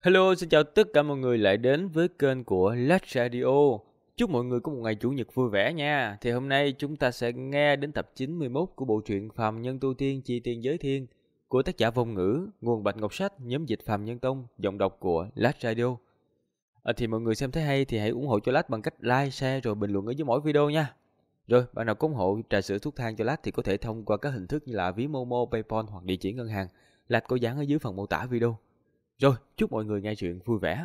Hello, xin chào tất cả mọi người lại đến với kênh của Lách Radio. Chúc mọi người có một ngày Chủ nhật vui vẻ nha. Thì hôm nay chúng ta sẽ nghe đến tập 91 của bộ truyện Phàm Nhân Tu Tiên Chi Tiên Giới Thiên của tác giả Vong Ngữ, nguồn Bạch Ngọc Sách, nhóm dịch Phàm Nhân Tông, giọng đọc của Lách Radio. Thì mọi người xem thấy hay thì hãy ủng hộ cho Lách bằng cách like, share rồi bình luận ở dưới mỗi video nha. Rồi, bạn nào có ủng hộ trà sữa thuốc thang cho Lách thì có thể thông qua các hình thức như là ví Momo, PayPal hoặc địa chỉ ngân hàng. Lách có dán ở dưới phần mô tả video. Rồi, chúc mọi người nghe chuyện vui vẻ.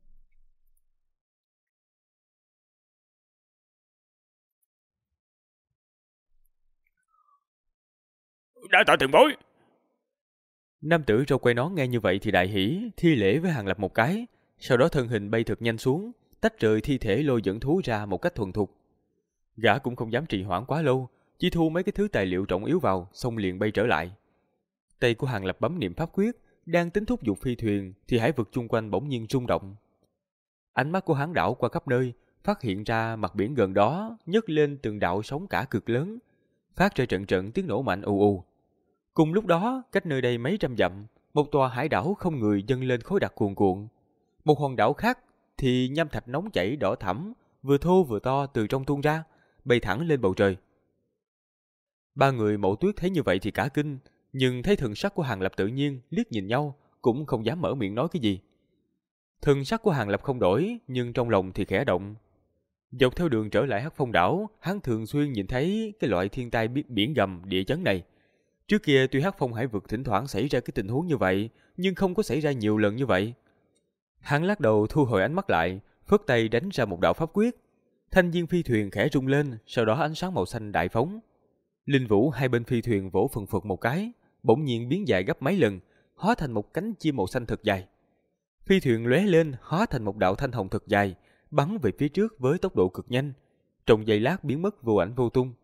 Đã tạ tiền bối. Nam tử râu quay nón nghe như vậy thì đại hỉ, thi lễ với Hàng Lập một cái, sau đó thân hình bay thật nhanh xuống, tách rời thi thể lôi dẫn thú ra một cách thuần thục. Gã cũng không dám trì hoãn quá lâu, chỉ thu mấy cái thứ tài liệu trọng yếu vào, xong liền bay trở lại. Tay của Hàng Lập bấm niệm pháp quyết, đang tính thúc giục phi thuyền thì hải vực chung quanh bỗng nhiên rung động. Ánh mắt của hắn đảo qua khắp nơi, phát hiện ra mặt biển gần đó nhấc lên từng đạo sóng cả cực lớn, phát ra trận trận tiếng nổ mạnh ù ù. Cùng lúc đó, cách nơi đây mấy trăm dặm, một tòa hải đảo không người dâng lên khói đặc cuồn cuộn. Một hòn đảo khác thì nham thạch nóng chảy đỏ thẫm, vừa thô vừa to từ trong tuôn ra, bay thẳng lên bầu trời. Ba người Mộ Tuyết thấy như vậy thì cả kinh, nhưng thấy thần sắc của Hàng Lập tự nhiên, liếc nhìn nhau, cũng không dám mở miệng nói cái gì. Thần sắc của Hàng Lập không đổi, nhưng trong lòng thì khẽ động. Dọc theo đường trở lại Hắc Phong đảo, hắn thường xuyên nhìn thấy cái loại thiên tai biển gầm địa chấn này. Trước kia tuy Hắc Phong hải vực thỉnh thoảng xảy ra cái tình huống như vậy, nhưng không có xảy ra nhiều lần như vậy. Hắn lắc đầu thu hồi ánh mắt lại, phất tay đánh ra một đạo pháp quyết. Thanh viên phi thuyền khẽ rung lên, sau đó ánh sáng màu xanh đại phóng. Linh vũ hai bên phi thuyền vỗ phần phật một cái, bỗng nhiên biến dài gấp mấy lần, hóa thành một cánh chim màu xanh thật dài. Phi thuyền lóe lên, hóa thành một đạo thanh hồng thật dài, bắn về phía trước với tốc độ cực nhanh. Trong giây lát biến mất vô ảnh vô tung.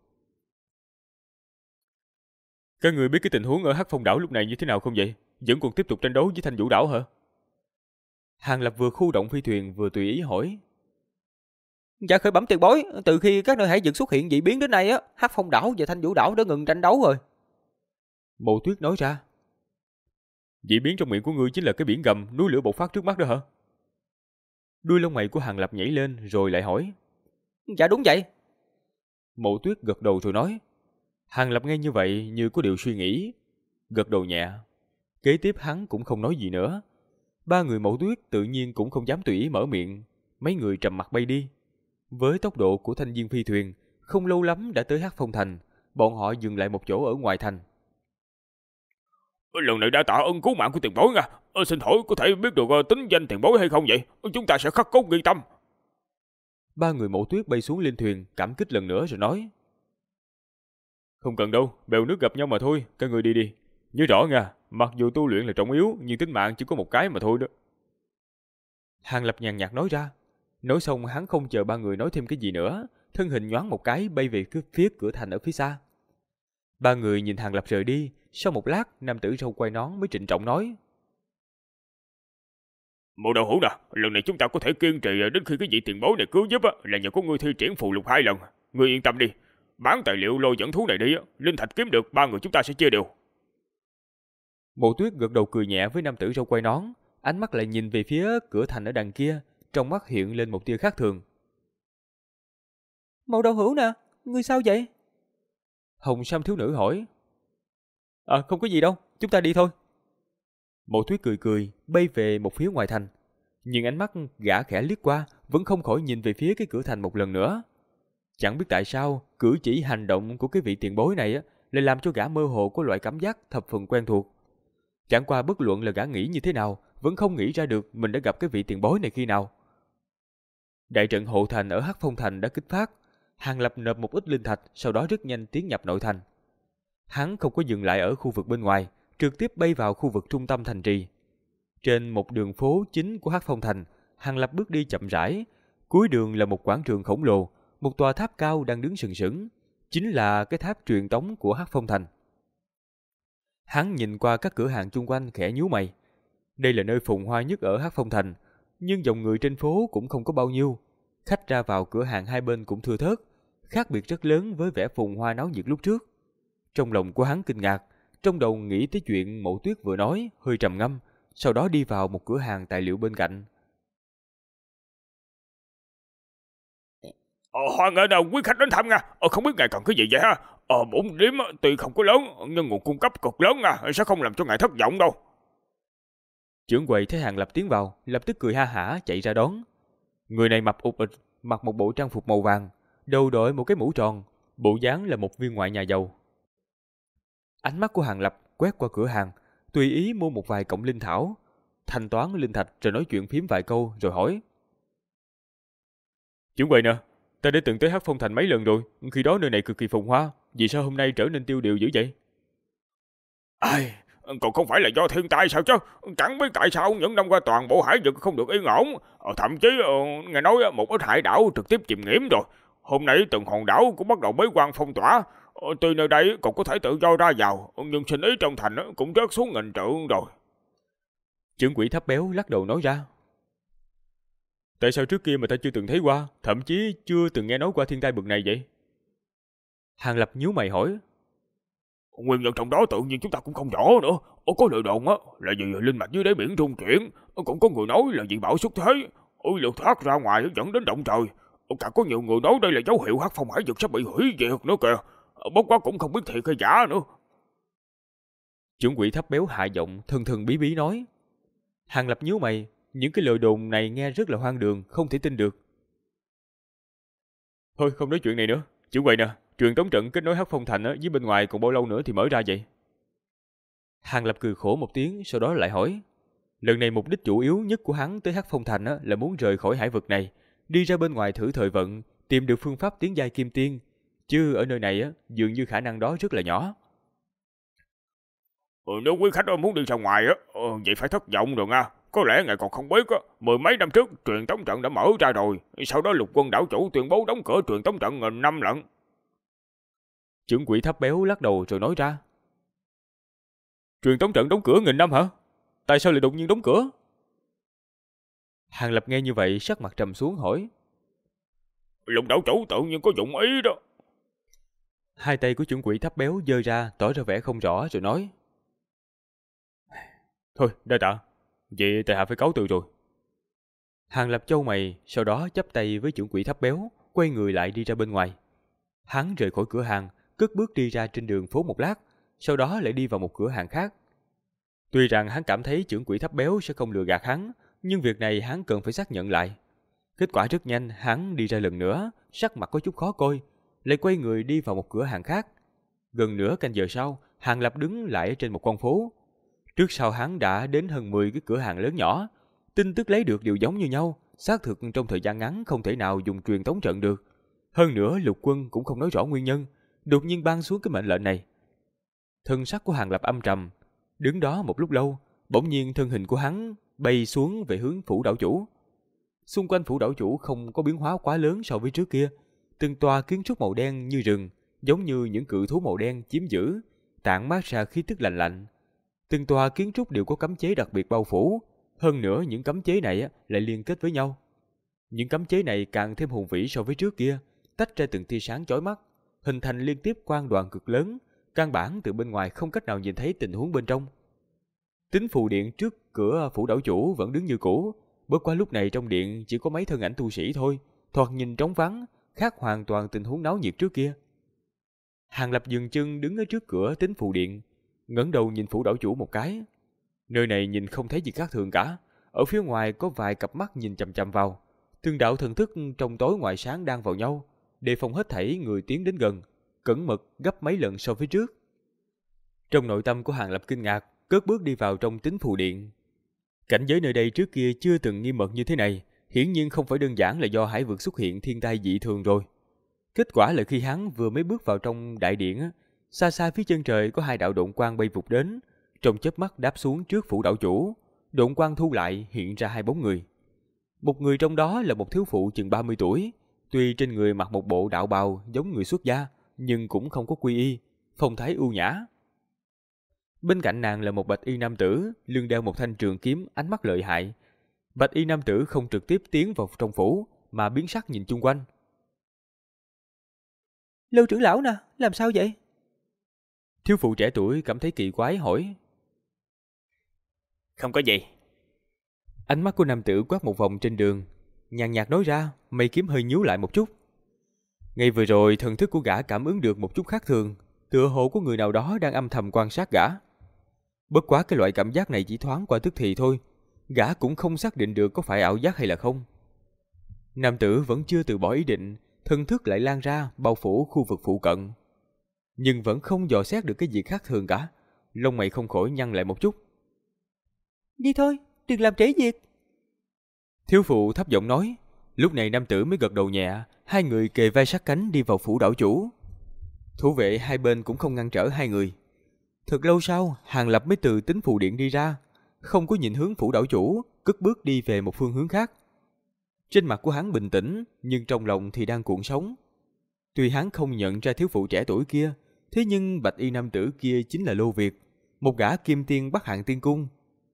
Các người biết cái tình huống ở Hắc Phong đảo lúc này như thế nào không vậy? Vẫn còn tiếp tục tranh đấu với Thanh Vũ đảo hả? Hàng Lập vừa khu động phi thuyền vừa tùy ý hỏi. Dạ khởi bẩm tiền bối, từ khi các nơi hải vực xuất hiện dị biến đến nay á, Hắc Phong đảo và Thanh Vũ đảo đã ngừng tranh đấu rồi. Mộ Tuyết nói ra. Dị biến trong miệng của ngươi chính là cái biển gầm, núi lửa bộc phát trước mắt đó hả? Đuôi lông mày của Hàng Lập nhảy lên rồi lại hỏi. Dạ đúng vậy. Mộ Tuyết gật đầu rồi nói. Hàng Lập nghe như vậy như có điều suy nghĩ, gật đầu nhẹ. Kế tiếp hắn cũng không nói gì nữa. Ba người Mộ Tuyết tự nhiên cũng không dám tùy ý mở miệng, mấy người trầm mặc bay đi. Với tốc độ của thanh viên phi thuyền, không lâu lắm đã tới Hắc Phong thành, bọn họ dừng lại một chỗ ở ngoài thành. Lần này đã tạ ơn cứu mạng của tiền bối nha. Xin hỏi có thể biết được tính danh tiền bối hay không vậy? Chúng ta sẽ khắc cốt ghi tâm. Ba người Mộ Tuyết bay xuống lên thuyền, cảm kích lần nữa rồi nói. Không cần đâu, bèo nước gặp nhau mà thôi, các người đi đi. Nhớ rõ nha, mặc dù tu luyện là trọng yếu, nhưng tính mạng chỉ có một cái mà thôi đó. Hàng Lập nhàn nhạt nói ra. Nói xong hắn không chờ ba người nói thêm cái gì nữa, thân hình nhoáng một cái bay về phía cửa thành ở phía xa. Ba người nhìn Hàng Lập rời đi, sau một lát nam tử râu quai nón mới trịnh trọng nói. Mộ đầu hữu nè, lần này chúng ta có thể kiên trì đến khi cái vị tiền bối này cứu giúp là nhờ có ngươi thi triển phù lục 2 lần. Ngươi yên tâm đi, bán tài liệu lôi dẫn thú này đi, linh thạch kiếm được 3 người chúng ta sẽ chia đều. Mộ Tuyết gật đầu cười nhẹ với nam tử râu quai nón, ánh mắt lại nhìn về phía cửa thành ở đằng kia, trong mắt hiện lên một tia khác thường. Mộ đầu hữu nè, ngươi sao vậy? Hồng Sam thiếu nữ hỏi. Không có gì đâu, chúng ta đi thôi. Mộ Tuyết cười cười, bay về một phía ngoài thành. Nhưng ánh mắt gã khẽ liếc qua, vẫn không khỏi nhìn về phía cái cửa thành một lần nữa. Chẳng biết tại sao, cử chỉ hành động của cái vị tiền bối này lại làm cho gã mơ hồ có loại cảm giác thập phần quen thuộc. Chẳng qua bất luận là gã nghĩ như thế nào, vẫn không nghĩ ra được mình đã gặp cái vị tiền bối này khi nào. Đại trận hộ thành ở Hắc Phong thành đã kích phát, Hàng Lập nộp một ít linh thạch, sau đó rất nhanh tiến nhập nội thành. Hắn không có dừng lại ở khu vực bên ngoài, trực tiếp bay vào khu vực trung tâm thành trì. Trên một đường phố chính của Hắc Phong thành, Hàng Lập bước đi chậm rãi. Cuối đường là một quảng trường khổng lồ, một tòa tháp cao đang đứng sừng sững, chính là cái tháp truyền tống của Hắc Phong thành. Hắn nhìn qua các cửa hàng chung quanh khẽ nhíu mày. Đây là nơi phồn hoa nhất ở Hắc Phong thành, nhưng dòng người trên phố cũng không có bao nhiêu. Khách ra vào cửa hàng hai bên cũng thưa thớt, khác biệt rất lớn với vẻ phồn hoa náo nhiệt lúc trước. Trong lòng của hắn kinh ngạc, trong đầu nghĩ tới chuyện Mộ Tuyết vừa nói, hơi trầm ngâm, sau đó đi vào một cửa hàng tài liệu bên cạnh. Hoan nghênh quý khách đến thăm nha. Không biết ngài cần cái gì vậy ha? Bổn điếm tuy không có lớn nhưng nguồn cung cấp cực lớn nha, sẽ không làm cho ngài thất vọng đâu. Trưởng quầy thấy Hàng Lập tiến vào, lập tức cười ha hả chạy ra đón. Người này mập ụt ịch, mặc một bộ trang phục màu vàng, đầu đội một cái mũ tròn, bộ dáng là một viên ngoại nhà giàu. Ánh mắt của Hàng Lập quét qua cửa hàng, tùy ý mua một vài cọng linh thảo, thanh toán linh thạch rồi nói chuyện phím vài câu rồi hỏi. Trưởng quầy nè, ta đã từng tới Hắc Phong Thành mấy lần rồi, khi đó nơi này cực kỳ phồn hoa, vì sao hôm nay trở nên tiêu điều dữ vậy? Ai, còn không phải là do thiên tai sao chứ? Chẳng biết tại sao những năm qua toàn bộ hải vực không được yên ổn, thậm chí nghe nói một ít hải đảo trực tiếp chìm nghỉm rồi. Hôm nay từng hòn đảo cũng bắt đầu bế quan phong tỏa. Tuy nơi đây còn có thể tự do ra vào, nhưng sinh ý trong thành cũng rớt xuống nghìn trượng rồi. Trưởng quỹ thấp béo lắc đầu nói ra. Tại sao trước kia mà ta chưa từng thấy qua, thậm chí chưa từng nghe nói qua thiên tai bực này vậy? Hàng Lập nhíu mày hỏi. Nguyên nhân trong đó tự nhiên chúng ta cũng không rõ nữa. Có lời đồn là vì linh mạch dưới đáy biển rung chuyển, cũng có người nói là vì bão xuất thế, lượt thoát ra ngoài dẫn đến động trời. Cả có nhiều người nói đây là dấu hiệu Hắc Phong hải vực sắp bị hủy diệt nữa kìa. Bất quá cũng không biết thiệt hay giả nữa. Trưởng quỹ thấp béo hạ giọng thần thần bí bí nói. Hàng Lập nhíu mày, những cái lời đồn này nghe rất là hoang đường, không thể tin được. Thôi không nói chuyện này nữa, trưởng quầy nè, truyền tống trận kết nối Hắc Phong Thành với bên ngoài còn bao lâu nữa thì mở ra vậy? Hàng Lập cười khổ một tiếng, sau đó lại hỏi. Lần này mục đích chủ yếu nhất của hắn tới Hắc Phong Thành là muốn rời khỏi hải vực này, đi ra bên ngoài thử thời vận, tìm được phương pháp tiến giai kim tiên. Chứ ở nơi này dường như khả năng đó rất là nhỏ. Nếu quý khách muốn đi ra ngoài vậy phải thất vọng rồi nha. Có lẽ ngài còn không biết mười mấy năm trước truyền tống trận đã mở ra rồi, sau đó lục quân đảo chủ tuyên bố đóng cửa truyền tống trận 1000 năm lận. Trưởng quỹ thấp béo lắc đầu rồi nói ra. Truyền tống trận đóng cửa 1000 năm hả? Tại sao lại đột nhiên đóng cửa? Hàng Lập nghe như vậy sắc mặt trầm xuống hỏi. Lục đảo chủ tự nhiên có dụng ý đó. Hai tay của trưởng quỹ thấp béo giơ ra tỏ ra vẻ không rõ rồi nói. Thôi đa tạ, vậy tại hạ phải cáo từ rồi. Hàng Lập chau mày, sau đó chắp tay với trưởng quỹ thấp béo, quay người lại đi ra bên ngoài. Hắn rời khỏi cửa hàng, cất bước đi ra trên đường phố một lát, sau đó lại đi vào một cửa hàng khác. Tuy rằng hắn cảm thấy trưởng quỹ thấp béo sẽ không lừa gạt hắn, nhưng việc này hắn cần phải xác nhận lại. Kết quả rất nhanh, hắn đi ra lần nữa, sắc mặt có chút khó coi, lại quay người đi vào một cửa hàng khác. Gần nửa canh giờ sau, Hàng Lập đứng lại trên một con phố. Trước sau hắn đã đến hơn 10 cái cửa hàng lớn nhỏ, tin tức lấy được đều giống như nhau, xác thực trong thời gian ngắn không thể nào dùng truyền tống trận được. Hơn nữa lục quân cũng không nói rõ nguyên nhân, đột nhiên ban xuống cái mệnh lệnh này. Thân sắc của Hàng Lập âm trầm, đứng đó một lúc lâu, bỗng nhiên thân hình của hắn bay xuống về hướng phủ đảo chủ. Xung quanh phủ đảo chủ không có biến hóa quá lớn so với trước kia, từng tòa kiến trúc màu đen như rừng, giống như những cự thú màu đen chiếm giữ, tản mát ra khí tức lạnh lạnh. Từng tòa kiến trúc đều có cấm chế đặc biệt bao phủ, hơn nữa những cấm chế này lại liên kết với nhau. Những cấm chế này càng thêm hùng vĩ so với trước kia, tách ra từng tia sáng chói mắt, hình thành liên tiếp quang đoàn cực lớn, căn bản từ bên ngoài không cách nào nhìn thấy tình huống bên trong. Tín phù điện trước cửa phủ đảo chủ vẫn đứng như cũ, bất quá lúc này trong điện chỉ có mấy thân ảnh tu sĩ thôi, thoạt nhìn trống vắng, khác hoàn toàn tình huống náo nhiệt trước kia. Hàng Lập dừng chân đứng ở trước cửa tín phù điện, ngẩng đầu nhìn phủ đảo chủ một cái. Nơi này nhìn không thấy gì khác thường cả, ở phía ngoài có vài cặp mắt nhìn chằm chằm vào, từng đạo thần thức trong tối ngoài sáng đang vào nhau, đề phòng hết thảy người tiến đến gần, cẩn mật gấp mấy lần so với trước. Trong nội tâm của Hàng Lập kinh ngạc, cất bước đi vào trong tín phù điện. Cảnh giới nơi đây trước kia chưa từng nghiêm mật như thế này, hiển nhiên không phải đơn giản là do hải vực xuất hiện thiên tai dị thường rồi. Kết quả là khi hắn vừa mới bước vào trong đại điện, xa xa phía chân trời có hai đạo độn quang bay vụt đến, trong chớp mắt đáp xuống trước phủ đảo chủ. Độn quang thu lại hiện ra hai bóng người. Một người trong đó là một thiếu phụ chừng 30 tuổi, tuy trên người mặc một bộ đạo bào giống người xuất gia, nhưng cũng không có quy y, phong thái ưu nhã. Bên cạnh nàng là một bạch y nam tử, lưng đeo một thanh trường kiếm, ánh mắt lợi hại. Bạch y nam tử không trực tiếp tiến vào trong phủ, mà biến sắc nhìn chung quanh. Lưu trưởng lão nè, làm sao vậy? Thiếu phụ trẻ tuổi cảm thấy kỳ quái hỏi. Không có gì, Ánh mắt của nam tử quét một vòng trên đường, nhàn nhạt nói ra, mày kiếm hơi nhíu lại một chút. Ngay vừa rồi thần thức của gã cảm ứng được một chút khác thường, tựa hồ có người nào đó đang âm thầm quan sát gã. Bất quá cái loại cảm giác này chỉ thoáng qua tức thì thôi, gã cũng không xác định được có phải ảo giác hay là không. Nam tử vẫn chưa từ bỏ ý định, thần thức lại lan ra bao phủ khu vực phụ cận, nhưng vẫn không dò xét được cái gì khác thường cả. Lông mày không khỏi nhăn lại một chút. Đi thôi, đừng làm trễ việc. Thiếu phụ thấp giọng nói. Lúc này nam tử mới gật đầu nhẹ, hai người kề vai sát cánh đi vào phủ đảo chủ. Thủ vệ hai bên cũng không ngăn trở hai người. Thật lâu sau, Hàng Lập mới từ tính phù điện đi ra, không có nhìn hướng phủ đảo chủ, cất bước đi về một phương hướng khác. Trên mặt của hắn bình tĩnh, nhưng trong lòng thì đang cuộn sóng. Tuy hắn không nhận ra thiếu phụ trẻ tuổi kia, thế nhưng bạch y nam tử kia chính là Lô Việt, một gã kim tiên Bắc Hạng Tiên Cung.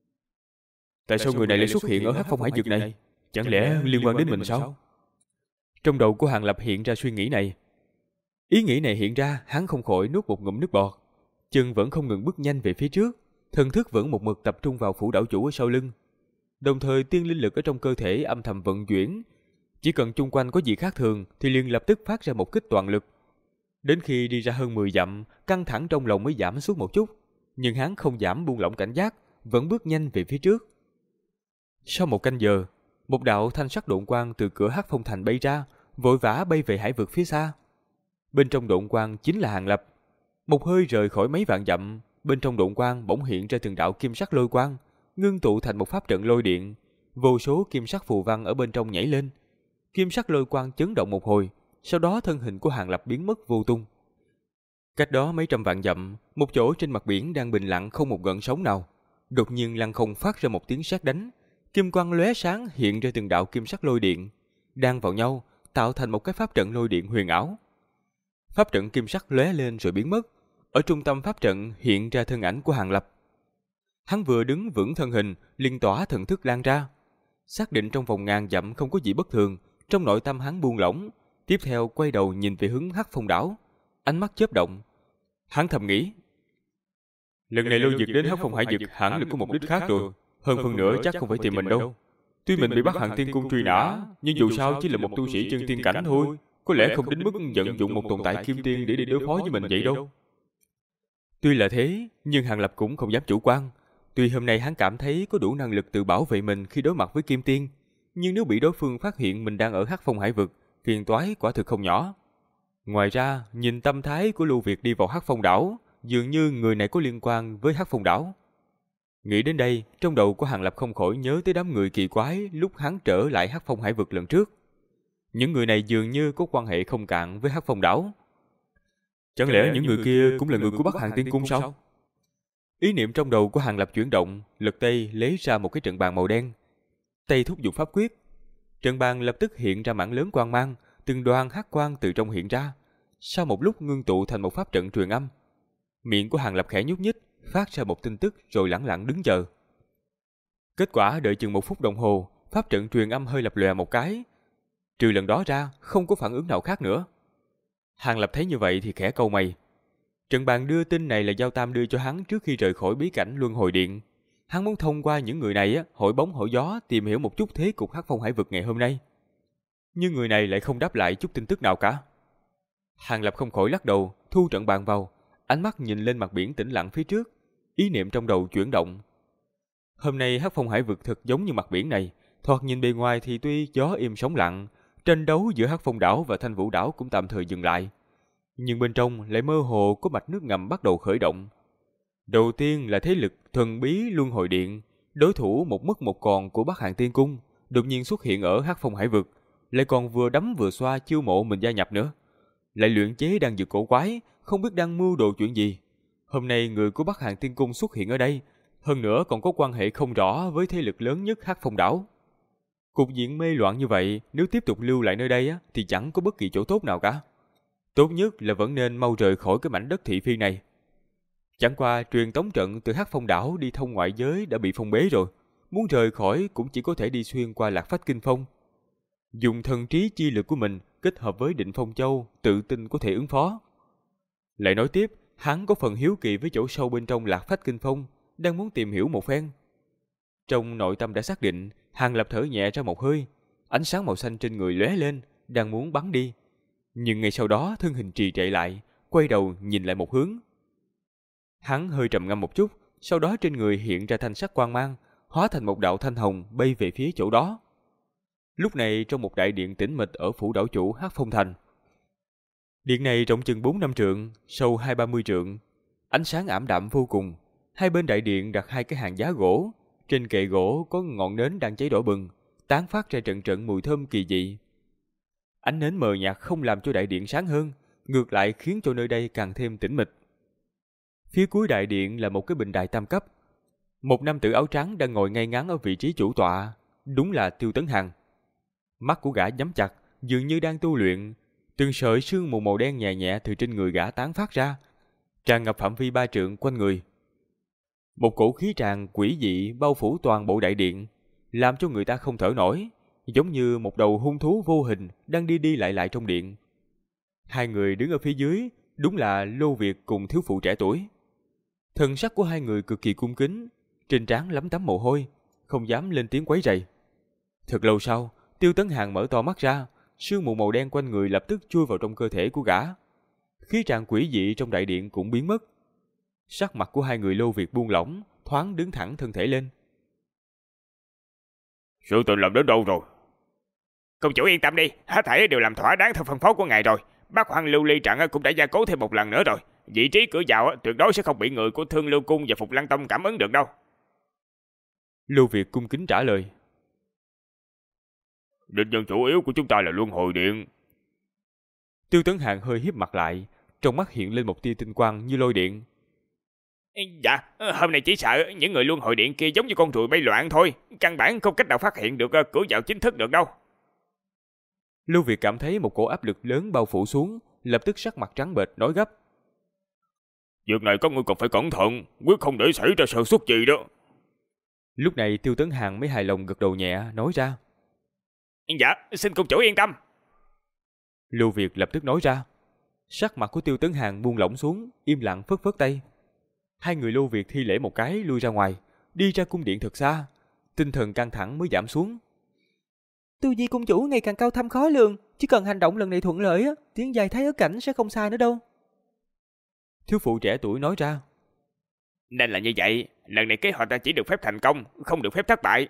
Tại sao người này lại xuất hiện ở Hắc Phong Hải Vực này? Chẳng lẽ liên quan đến mình sao? Trong đầu của Hàng Lập hiện ra suy nghĩ này. Ý nghĩ này hiện ra, hắn không khỏi nuốt một ngụm nước bọt. Chân vẫn không ngừng bước nhanh về phía trước, thần thức vẫn một mực tập trung vào phủ đảo chủ ở sau lưng. Đồng thời tiên linh lực ở trong cơ thể âm thầm vận chuyển. Chỉ cần chung quanh có gì khác thường thì liền lập tức phát ra một kích toàn lực. Đến khi đi ra hơn 10 dặm, căng thẳng trong lòng mới giảm xuống một chút. Nhưng hắn không giảm buông lỏng cảnh giác, vẫn bước nhanh về phía trước. Sau một canh giờ, một đạo thanh sắc độn quang từ cửa Hắc Phong Thành bay ra, vội vã bay về hải vực phía xa. Bên trong độn quang chính là Hàng Lập. Một hơi rời khỏi mấy vạn dặm, bên trong độn quang bỗng hiện ra từng đạo kim sắc lôi quang, ngưng tụ thành một pháp trận lôi điện. Vô số kim sắc phù văn ở bên trong nhảy lên. Kim sắc lôi quang chấn động một hồi, sau đó thân hình của Hàng Lập biến mất vô tung. Cách đó mấy trăm vạn dặm, một chỗ trên mặt biển đang bình lặng không một gợn sóng nào. Đột nhiên lăng không phát ra một tiếng sét đánh, kim quang lóe sáng hiện ra từng đạo kim sắc lôi điện, đan vào nhau tạo thành một cái pháp trận lôi điện huyền ảo. Pháp trận kim sắc lóe lên rồi biến mất. Ở trung tâm pháp trận hiện ra thân ảnh của Hàng Lập. Hắn vừa đứng vững thân hình, liền tỏa thần thức lan ra. Xác định trong vòng ngàn dặm không có gì bất thường, trong nội tâm hắn buông lỏng. Tiếp theo quay đầu nhìn về hướng Hắc Phong đảo, ánh mắt chớp động. Hắn thầm nghĩ, lần này Lô Việt đến Hắc Phong Hải Vực hẳn là có mục đích khác rồi. Hơn phần nữa chắc không phải tìm mình đâu. Tuy mình bị Bắc Hạng Tiên Cung truy nã, nhưng dù sao chỉ là một tu sĩ chân tiên cảnh thôi, có lẽ không đến mức vận dụng một tồn tại kim tiên để đi đối phó với mình vậy đâu. Tuy là thế, nhưng Hàng Lập cũng không dám chủ quan. Tuy hôm nay hắn cảm thấy có đủ năng lực tự bảo vệ mình khi đối mặt với kim tiên, nhưng nếu bị đối phương phát hiện mình đang ở Hắc Phong Hải Vực, phiền toái quả thực không nhỏ. Ngoài ra, nhìn tâm thái của Lưu Việt đi vào Hắc Phong đảo, dường như người này có liên quan với Hắc Phong đảo. Nghĩ đến đây, trong đầu của Hàng Lập không khỏi nhớ tới đám người kỳ quái lúc hắn trở lại Hắc Phong Hải Vực lần trước. Những người này dường như có quan hệ không cạn với Hắc Phong đảo. Chẳng lẽ những người kia cũng là người của Bắc Hạng Tiên Cung sao? Ý niệm trong đầu của Hàng Lập chuyển động, lật tay lấy ra một cái trận bàn màu đen. Tay thúc giục pháp quyết. Trận bàn lập tức hiện ra mảng lớn quang mang, từng đoàn hắc quang từ trong hiện ra. Sau một lúc ngưng tụ thành một pháp trận truyền âm. Miệng của Hàng Lập khẽ nhúc nhích, phát ra một tin tức rồi lẳng lặng đứng chờ. Kết quả đợi chừng 1 phút đồng hồ, pháp trận truyền âm hơi lập lòe một cái. Trừ lần đó ra, không có phản ứng nào khác nữa. Hàng Lập thấy như vậy thì khẽ cau mày. Trận bàn đưa tin này là Giao Tam đưa cho hắn trước khi rời khỏi bí cảnh Luân Hồi Điện. Hắn muốn thông qua những người này hỏi bóng hỏi gió tìm hiểu một chút thế cục Hắc Phong Hải Vực ngày hôm nay. Nhưng người này lại không đáp lại chút tin tức nào cả. Hàng Lập không khỏi lắc đầu, thu trận bàn vào, ánh mắt nhìn lên mặt biển tĩnh lặng phía trước, ý niệm trong đầu chuyển động. Hôm nay Hắc Phong Hải Vực thật giống như mặt biển này, thoạt nhìn bề ngoài thì tuy gió im sóng lặng, tranh đấu giữa Hắc Phong đảo và Thanh Vũ đảo cũng tạm thời dừng lại, nhưng bên trong lại mơ hồ có mạch nước ngầm bắt đầu khởi động. Đầu tiên là thế lực thần bí Luân Hồi Điện, đối thủ một mất một còn của Bắc Hạng Tiên Cung, đột nhiên xuất hiện ở Hắc Phong Hải Vực, lại còn vừa đấm vừa xoa chiêu mộ mình gia nhập nữa. Lại luyện chế đang dược cổ quái, không biết đang mưu đồ chuyện gì. Hôm nay người của Bắc Hạng Tiên Cung xuất hiện ở đây, hơn nữa còn có quan hệ không rõ với thế lực lớn nhất Hắc Phong đảo. Cục diện mê loạn như vậy, nếu tiếp tục lưu lại nơi đây thì chẳng có bất kỳ chỗ tốt nào cả. Tốt nhất là vẫn nên mau rời khỏi cái mảnh đất thị phi này. Chẳng qua truyền tống trận từ Hắc Phong đảo đi thông ngoại giới đã bị phong bế rồi, muốn rời khỏi cũng chỉ có thể đi xuyên qua Lạc Phách Kinh Phong. Dùng thần trí chi lực của mình kết hợp với Định Phong Châu, tự tin có thể ứng phó. Lại nói tiếp, hắn có phần hiếu kỳ với chỗ sâu bên trong Lạc Phách Kinh Phong, đang muốn tìm hiểu một phen. Trong nội tâm đã xác định, Hàng Lập thở nhẹ ra một hơi, ánh sáng màu xanh trên người lóe lên, đang muốn bắn đi. Nhưng ngay sau đó thân hình trì trệ lại, quay đầu nhìn lại một hướng. Hắn hơi trầm ngâm một chút, sau đó trên người hiện ra thanh sắc quang mang, hóa thành một đạo thanh hồng bay về phía chỗ đó. Lúc này trong một đại điện tĩnh mịch ở phủ đảo chủ Hắc Phong Thành. Điện này rộng chừng 4-5 trượng, sâu 20-30 trượng, ánh sáng ảm đạm vô cùng. Hai bên đại điện đặt hai cái hàng giá gỗ, trên kệ gỗ có ngọn nến đang cháy đỏ bừng, tán phát ra trận trận mùi thơm kỳ dị. Ánh nến mờ nhạt không làm cho đại điện sáng hơn, ngược lại khiến cho nơi đây càng thêm tĩnh mịch. Phía cuối đại điện là một cái bình đài tam cấp. Một nam tử áo trắng đang ngồi ngay ngắn ở vị trí chủ tọa, đúng là Tiêu Tấn Hằng. Mắt của gã nhắm chặt, dường như đang tu luyện. Từng sợi sương mù màu đen nhẹ nhẹ từ trên người gã tán phát ra, tràn ngập phạm vi 3 trượng quanh người. Một cổ khí tràn quỷ dị bao phủ toàn bộ đại điện, làm cho người ta không thở nổi, giống như một đầu hung thú vô hình đang đi đi lại lại trong điện. Hai người đứng ở phía dưới, đúng là Lô Việt cùng thiếu phụ trẻ tuổi. Thần sắc của hai người cực kỳ cung kính, trên trán lấm tấm mồ hôi, không dám lên tiếng quấy rầy. Thật lâu sau, Tiêu Tấn Hàn mở to mắt ra, sương mù màu đen quanh người lập tức chui vào trong cơ thể của gã. Khí tràn quỷ dị trong đại điện cũng biến mất. Sắc mặt của hai người Lô Việt buông lỏng, thoáng đứng thẳng thân thể lên. Sự tình làm đến đâu rồi? Công chủ yên tâm đi, hết thảy đều làm thỏa đáng theo phân phó của ngài rồi. Bác Hoang Lưu Ly Trận cũng đã gia cố thêm một lần nữa rồi. Vị trí cửa vào tuyệt đối sẽ không bị người của Thương Lưu Cung và Phục Lăng Tông cảm ứng được đâu. Lô Việt cung kính trả lời. Địch nhân chủ yếu của chúng ta là Luân Hồi Điện. Tiêu Tấn Hàn hơi híp mặt lại, trong mắt hiện lên một tia tinh quang như lôi điện. Dạ, hôm nay chỉ sợ những người Luân Hồi Điện kia giống như con ruồi bay loạn thôi, căn bản không cách nào phát hiện được cửa vào chính thức được đâu. Lưu Việt cảm thấy một cổ áp lực lớn bao phủ xuống, lập tức sắc mặt trắng bệch nói gấp. Việc này các ngươi cần phải cẩn thận, quyết không để xảy ra sơ suất gì đó. Lúc này Tiêu Tấn Hàn mới hài lòng gật đầu nhẹ, nói ra. Dạ, xin công chủ yên tâm. Lưu Việt lập tức nói ra. Sắc mặt của Tiêu Tấn Hàn buông lỏng xuống, im lặng phất phất tay. Hai người Lưu Việt thi lễ một cái lui ra ngoài, đi ra cung điện thật xa, tinh thần căng thẳng mới giảm xuống. Tư Di công chủ ngày càng cao thâm khó lường, chỉ cần hành động lần này thuận lợi, tiếng dài Thái Ức Cảnh sẽ không sai nữa đâu. Thiếu phụ trẻ tuổi nói ra. Nên là như vậy, lần này kế hoạch ta chỉ được phép thành công, không được phép thất bại.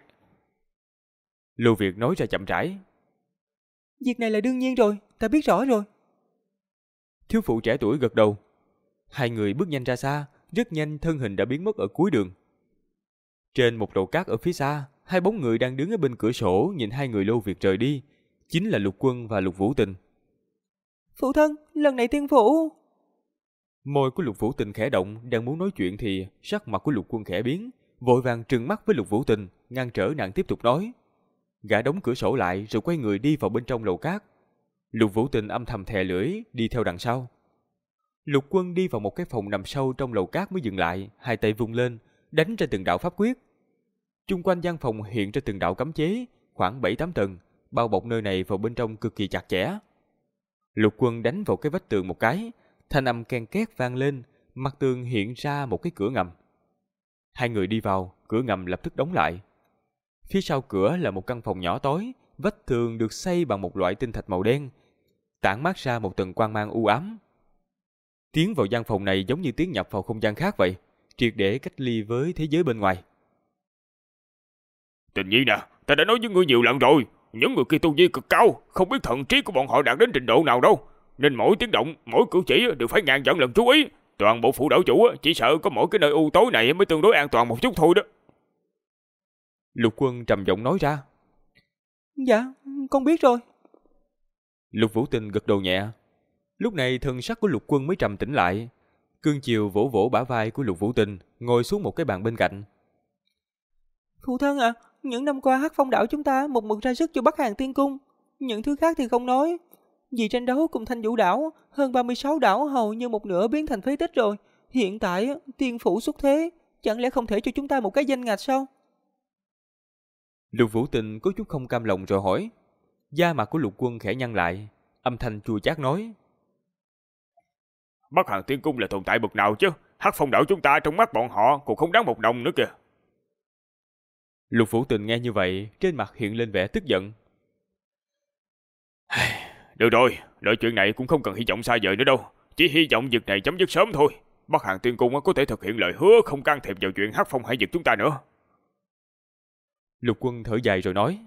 Lưu Việt nói ra chậm rãi. Việc này là đương nhiên rồi, ta biết rõ rồi. Thiếu phụ trẻ tuổi gật đầu. Hai người bước nhanh ra xa, rất nhanh thân hình đã biến mất ở cuối đường. Trên một lầu cát ở phía xa, hai bóng người đang đứng ở bên cửa sổ nhìn hai người Lô Việt rời đi, chính là Lục Quân và Lục Vũ Tình. Phụ thân, lần này tiên phụ. Môi của Lục Vũ Tình khẽ động, đang muốn nói chuyện thì sắc mặt của Lục Quân khẽ biến, vội vàng trừng mắt với Lục Vũ Tình, ngăn trở nàng tiếp tục nói. Gã đóng cửa sổ lại rồi quay người đi vào bên trong lầu cát. Lục Vũ Tình âm thầm thè lưỡi đi theo đằng sau. Lục Quân đi vào một cái phòng nằm sâu trong lầu cát mới dừng lại, hai tay vung lên, đánh ra từng đạo pháp quyết. Chung quanh gian phòng hiện ra từng đạo cấm chế, khoảng 7-8 tầng, bao bọc nơi này vào bên trong cực kỳ chặt chẽ. Lục Quân đánh vào cái vách tường một cái, thanh âm ken két vang lên, mặt tường hiện ra một cái cửa ngầm. Hai người đi vào, cửa ngầm lập tức đóng lại. Phía sau cửa là một căn phòng nhỏ tối, vách tường được xây bằng một loại tinh thạch màu đen, tản mát ra một tầng quang mang u ám. Tiến vào gian phòng này giống như tiến nhập vào không gian khác vậy, triệt để cách ly với thế giới bên ngoài. Tình nhi nè, ta đã nói với ngươi nhiều lần rồi, những người kia tu vi cực cao, không biết thần trí của bọn họ đạt đến trình độ nào đâu, nên mỗi tiếng động, mỗi cử chỉ đều phải ngàn vạn lần chú ý. Toàn bộ phủ đảo chủ chỉ sợ có mỗi cái nơi u tối này mới tương đối an toàn một chút thôi đó. Lục Quân trầm giọng nói ra. Dạ, con biết rồi. Lục Vũ Tình gật đầu nhẹ. Lúc này thần sắc của Lục Quân mới trầm tĩnh lại. Cương chiều vỗ vỗ bả vai của Lục Vũ Tình, ngồi xuống một cái bàn bên cạnh. Phụ thân à, những năm qua Hắc Phong đảo chúng ta một mực ra sức cho Bắc Hàn Tiên Cung. Những thứ khác thì không nói. Vì tranh đấu cùng Thanh Vũ đảo, hơn 36 đảo hầu như một nửa biến thành phế tích rồi. Hiện tại tiên phủ xuất thế, chẳng lẽ không thể cho chúng ta một cái danh ngạch sao? Lục Vũ Tình có chút không cam lòng rồi hỏi. Da mặt của Lục Quân khẽ nhăn lại, âm thanh chua chát nói. Bắc Hàn Tiên Cung là tồn tại bậc nào chứ? Hắc Phong đảo chúng ta trong mắt bọn họ cũng không đáng một đồng nữa kìa. Lục Phủ Tình nghe như vậy, trên mặt hiện lên vẻ tức giận. Được rồi, đợi chuyện này cũng không cần hy vọng xa vời nữa đâu. Chỉ hy vọng việc này chấm dứt sớm thôi. Bắc Hàng Tiên Cung có thể thực hiện lời hứa không can thiệp vào chuyện Hắc Phong Hải vực chúng ta nữa. Lục Quân thở dài rồi nói.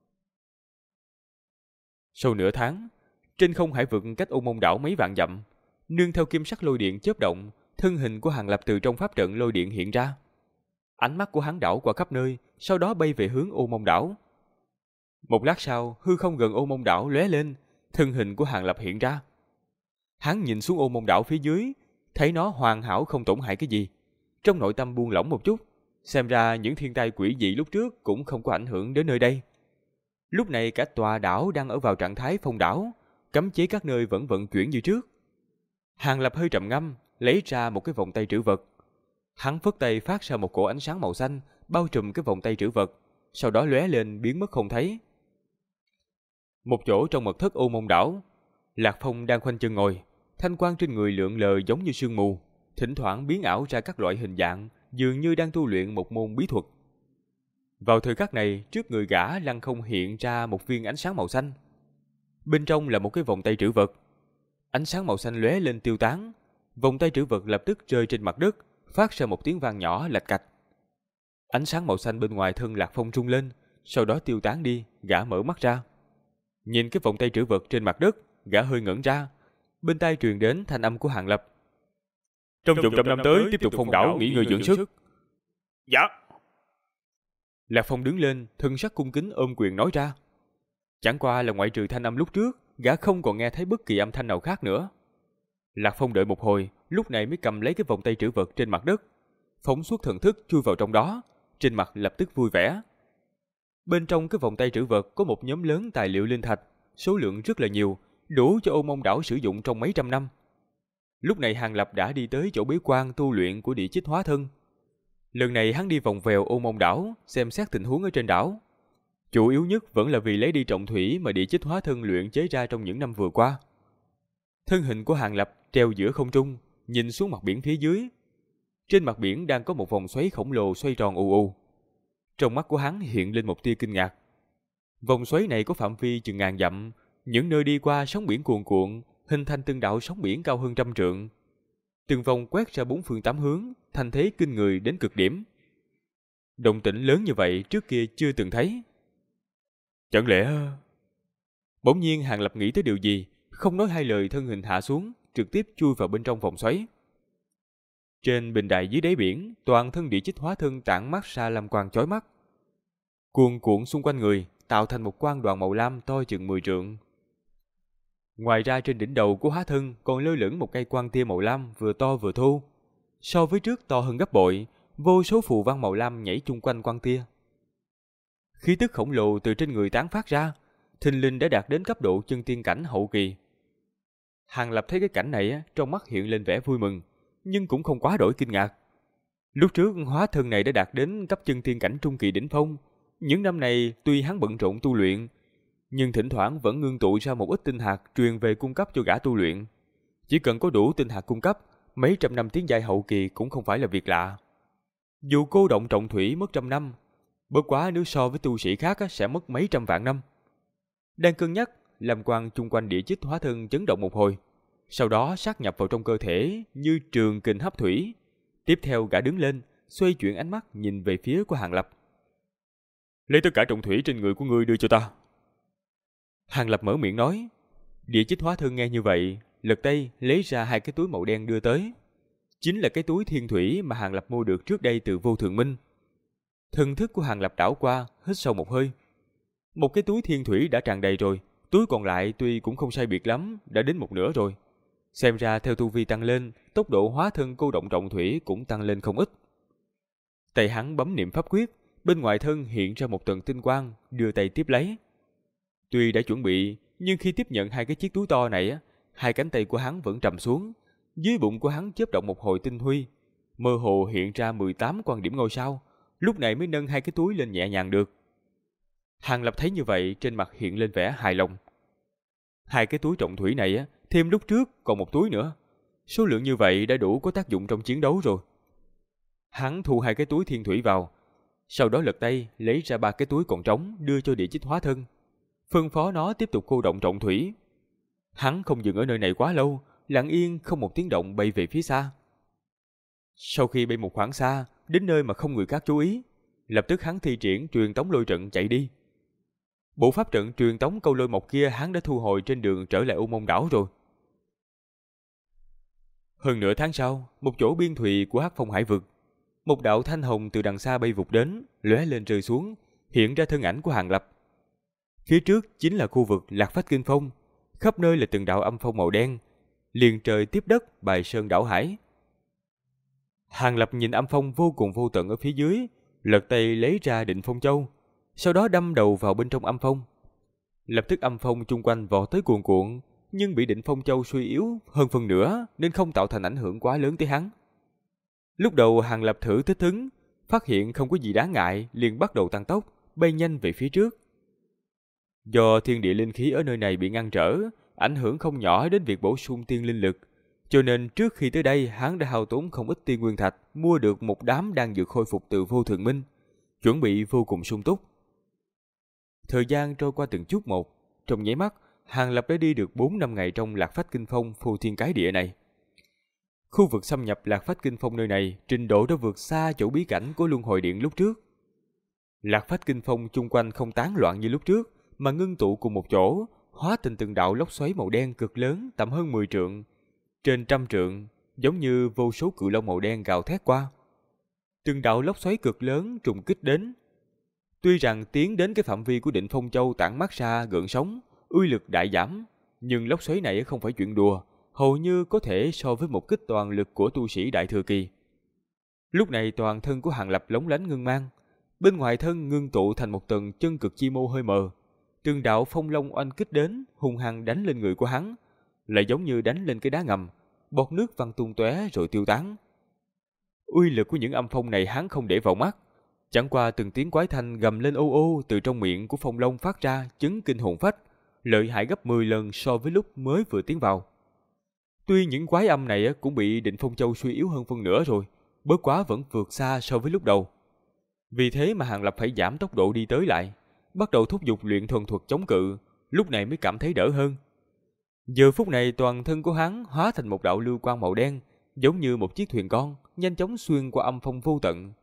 Sau nửa tháng, trên không hải vực cách Ô Môn đảo mấy vạn dặm, nương theo kim sắc lôi điện chớp động, thân hình của Hàng Lập từ trong pháp trận lôi điện hiện ra. Ánh mắt của hắn đảo qua khắp nơi, sau đó bay về hướng Ô Môn đảo. Một lát sau, hư không gần Ô Môn đảo lóe lên, thân hình của Hàng Lập hiện ra. Hắn nhìn xuống Ô Môn đảo phía dưới, thấy nó hoàn hảo không tổn hại cái gì. Trong nội tâm buông lỏng một chút, xem ra những thiên tai quỷ dị lúc trước cũng không có ảnh hưởng đến nơi đây. Lúc này cả tòa đảo đang ở vào trạng thái phong đảo, cấm chế các nơi vẫn vận chuyển như trước. Hàng Lập hơi trầm ngâm, lấy ra một cái vòng tay trữ vật. Hắn phất tay phát ra một cổ ánh sáng màu xanh, bao trùm cái vòng tay trữ vật, sau đó lóe lên biến mất không thấy. Một chỗ trong mật thất Ô Môn đảo, Lạc Phong đang khoanh chân ngồi, thanh quang trên người lượn lờ giống như sương mù, thỉnh thoảng biến ảo ra các loại hình dạng, dường như đang tu luyện một môn bí thuật. Vào thời khắc này, trước người gã lăng không hiện ra một viên ánh sáng màu xanh. Bên trong là một cái vòng tay trữ vật. Ánh sáng màu xanh lóe lên tiêu tán, vòng tay trữ vật lập tức rơi trên mặt đất, phát ra một tiếng vang nhỏ lạch cạch. Ánh sáng màu xanh bên ngoài thân Lạc Phong rung lên, sau đó tiêu tán đi, gã mở mắt ra. Nhìn cái vòng tay trữ vật trên mặt đất, gã hơi ngẩn ra. Bên tai truyền đến thanh âm của Hàng Lập. Trong vòng 100 năm tới tiếp tục phong đảo nghỉ ngơi dưỡng sức. Dạ. Lạc Phong đứng lên, thân sắc cung kính ôm quyền nói ra. Chẳng qua là ngoại trừ thanh âm lúc trước, gã không còn nghe thấy bất kỳ âm thanh nào khác nữa. Lạc Phong đợi một hồi, lúc này mới cầm lấy cái vòng tay trữ vật trên mặt đất, phóng xuất thần thức chui vào trong đó, trên mặt lập tức vui vẻ. Bên trong cái vòng tay trữ vật có một nhóm lớn tài liệu linh thạch, số lượng rất là nhiều, đủ cho Ô Môn đảo sử dụng trong mấy trăm năm. Lúc này Hàng Lập đã đi tới chỗ bế quan tu luyện của Địa Chích Hóa Thân. Lần này hắn đi vòng vèo Ô Môn đảo, xem xét tình huống ở trên đảo. Chủ yếu nhất vẫn là vì lấy đi trọng thủy mà Địa Chích Hóa Thân luyện chế ra trong những năm vừa qua. Thân hình của Hàng Lập treo giữa không trung, nhìn xuống mặt biển phía dưới. Trên mặt biển đang có một vòng xoáy khổng lồ xoay tròn ù ù. Trong mắt của hắn hiện lên một tia kinh ngạc. Vòng xoáy này có phạm vi chừng ngàn dặm, những nơi đi qua sóng biển cuồn cuộn, hình thành từng đạo sóng biển cao hơn 100 trượng. Từng vòng quét ra bốn phương tám hướng, thành thế kinh người đến cực điểm. Động tĩnh lớn như vậy trước kia chưa từng thấy. Chẳng lẽ... Bỗng nhiên Hàng Lập nghĩ tới điều gì, không nói hai lời thân hình hạ xuống, trực tiếp chui vào bên trong vòng xoáy. Trên bình đài dưới đáy biển, toàn thân Địa Chích Hóa Thân tản mát ra lam quang chói mắt. Cuồn cuộn xung quanh người, tạo thành một quang đoàn màu lam to chừng 10 trượng. Ngoài ra trên đỉnh đầu của Hóa Thân còn lơ lửng một cây quang tia màu lam vừa to vừa thô. So với trước to hơn gấp bội, vô số phù văn màu lam nhảy chung quanh quang tia. Khí tức khổng lồ từ trên người tán phát ra, thình lình đã đạt đến cấp độ chân tiên cảnh hậu kỳ. Hàng Lập thấy cái cảnh này, trong mắt hiện lên vẻ vui mừng, nhưng cũng không quá đổi kinh ngạc. Lúc trước Hóa Thân này đã đạt đến cấp chân tiên cảnh trung kỳ đỉnh phong. Những năm này tuy hắn bận rộn tu luyện, nhưng thỉnh thoảng vẫn ngưng tụ ra một ít tinh hạt truyền về cung cấp cho gã tu luyện. Chỉ cần có đủ tinh hạt cung cấp, mấy trăm năm tiến giai hậu kỳ cũng không phải là việc lạ. Dù cô động trọng thủy mất 100 năm, bất quá nếu so với tu sĩ khác sẽ mất mấy trăm vạn năm. Đang cân nhắc, làm quang chung quanh Địa Chích Hóa Thân chấn động một hồi, sau đó sát nhập vào trong cơ thể như trường kình hấp thủy. Tiếp theo gã đứng lên, xoay chuyển ánh mắt nhìn về phía của Hàng Lập. Lấy tất cả trọng thủy trên người của ngươi đưa cho ta. Hàng Lập mở miệng nói. Địa Chích Hóa Thân nghe như vậy, lật tay lấy ra hai cái túi màu đen đưa tới. Chính là cái túi thiên thủy mà Hàng Lập mua được trước đây từ Vô Thượng Minh. Thần thức của Hàng Lập đảo qua, hít sâu một hơi. Một cái túi thiên thủy đã tràn đầy rồi, túi còn lại tuy cũng không sai biệt lắm, đã đến một nửa rồi. Xem ra theo tu vi tăng lên, tốc độ hóa thân cô động trọng thủy cũng tăng lên không ít. Tay hắn bấm niệm pháp quyết, bên ngoài thân hiện ra một tầng tinh quang, đưa tay tiếp lấy. Tuy đã chuẩn bị, nhưng khi tiếp nhận hai cái chiếc túi to này, hai cánh tay của hắn vẫn trầm xuống. Dưới bụng của hắn chớp động một hồi tinh huy, mơ hồ hiện ra 18 quan điểm ngôi sao, lúc này mới nâng hai cái túi lên nhẹ nhàng được. Hàng Lập thấy như vậy, trên mặt hiện lên vẻ hài lòng. Hai cái túi trọng thủy này, thêm lúc trước còn một túi nữa. Số lượng như vậy đã đủ có tác dụng trong chiến đấu rồi. Hắn thu hai cái túi thiên thủy vào, Sau đó lật tay lấy ra 3 cái túi còn trống đưa cho địa chích hóa thân, phân phó nó tiếp tục cô động trọng thủy. Hắn không dừng ở nơi này quá lâu, lặng yên không một tiếng động bay về phía xa. Sau khi bay một khoảng xa, đến nơi mà không người khác chú ý, lập tức hắn thi triển truyền tống lôi trận chạy đi. Bộ pháp trận truyền tống câu lôi mộc kia hắn đã thu hồi trên đường trở lại U Mông đảo rồi. Hơn nửa tháng sau, một chỗ biên thùy của Hắc Phong Hải vực, một đạo thanh hồng từ đằng xa bay vụt đến, lóe lên rơi xuống, hiện ra thân ảnh của Hàng Lập. Phía trước chính là khu vực Lạc Phách Kinh Phong, khắp nơi là từng đạo âm phong màu đen, liền trời tiếp đất, bài sơn đảo hải. Hàng Lập nhìn âm phong vô cùng vô tận ở phía dưới, lật tay lấy ra Định Phong Châu, sau đó đâm đầu vào bên trong âm phong. Lập tức âm phong chung quanh vọt tới cuồn cuộn, nhưng bị Định Phong Châu suy yếu hơn phân nửa nên không tạo thành ảnh hưởng quá lớn tới hắn. Lúc đầu Hàng Lập thử thích ứng, phát hiện không có gì đáng ngại, liền bắt đầu tăng tốc, bay nhanh về phía trước. Do thiên địa linh khí ở nơi này bị ngăn trở, ảnh hưởng không nhỏ đến việc bổ sung tiên linh lực, cho nên trước khi tới đây hắn đã hao tốn không ít tiên nguyên thạch mua được một đám đan dược khôi phục từ Vô Thượng Minh, chuẩn bị vô cùng sung túc. Thời gian trôi qua từng chút một, trong nháy mắt, Hàng Lập đã đi được 4-5 ngày trong Lạc Phách Kinh Phong phô thiên cái địa này. Khu vực xâm nhập Lạc Phách Kinh Phong nơi này trình độ đã vượt xa chỗ bí cảnh của Luân Hồi Điện lúc trước. Lạc Phách Kinh Phong chung quanh không tán loạn như lúc trước, mà ngưng tụ cùng một chỗ, hóa thành từng đạo lốc xoáy màu đen cực lớn tầm hơn 10 trượng, trên 100 trượng, giống như vô số cự long màu đen gào thét qua. Từng đạo lốc xoáy cực lớn trùng kích đến. Tuy rằng tiến đến cái phạm vi của Định Phong Châu tản mát ra gợn sóng, uy lực đại giảm, nhưng lốc xoáy này không phải chuyện đùa, hầu như có thể so với một kích toàn lực của tu sĩ đại thừa kỳ. Lúc này toàn thân của Hàng Lập lóng lánh ngưng mang, bên ngoài thân ngưng tụ thành một tầng chân cực chi mô hơi mờ. Từng đạo phong long oanh kích đến, hung hăng đánh lên người của hắn, lại giống như đánh lên cái đá ngầm, bọt nước văng tung tóe rồi tiêu tán. Uy lực của những âm phong này hắn không để vào mắt, chẳng qua từng tiếng quái thanh gầm lên ô ô từ trong miệng của phong long phát ra chấn kinh hồn phách, lợi hại gấp 10 lần so với lúc mới vừa tiến vào. Tuy những quái âm này cũng bị Định Phong Châu suy yếu hơn phân nửa rồi, bất quá vẫn vượt xa so với lúc đầu. Vì thế mà Hàng Lập phải giảm tốc độ đi tới lại, bắt đầu thúc giục luyện thuần thuật chống cự, lúc này mới cảm thấy đỡ hơn. Giờ phút này toàn thân của hắn hóa thành một đạo lưu quang màu đen, giống như một chiếc thuyền con, nhanh chóng xuyên qua âm phong vô tận.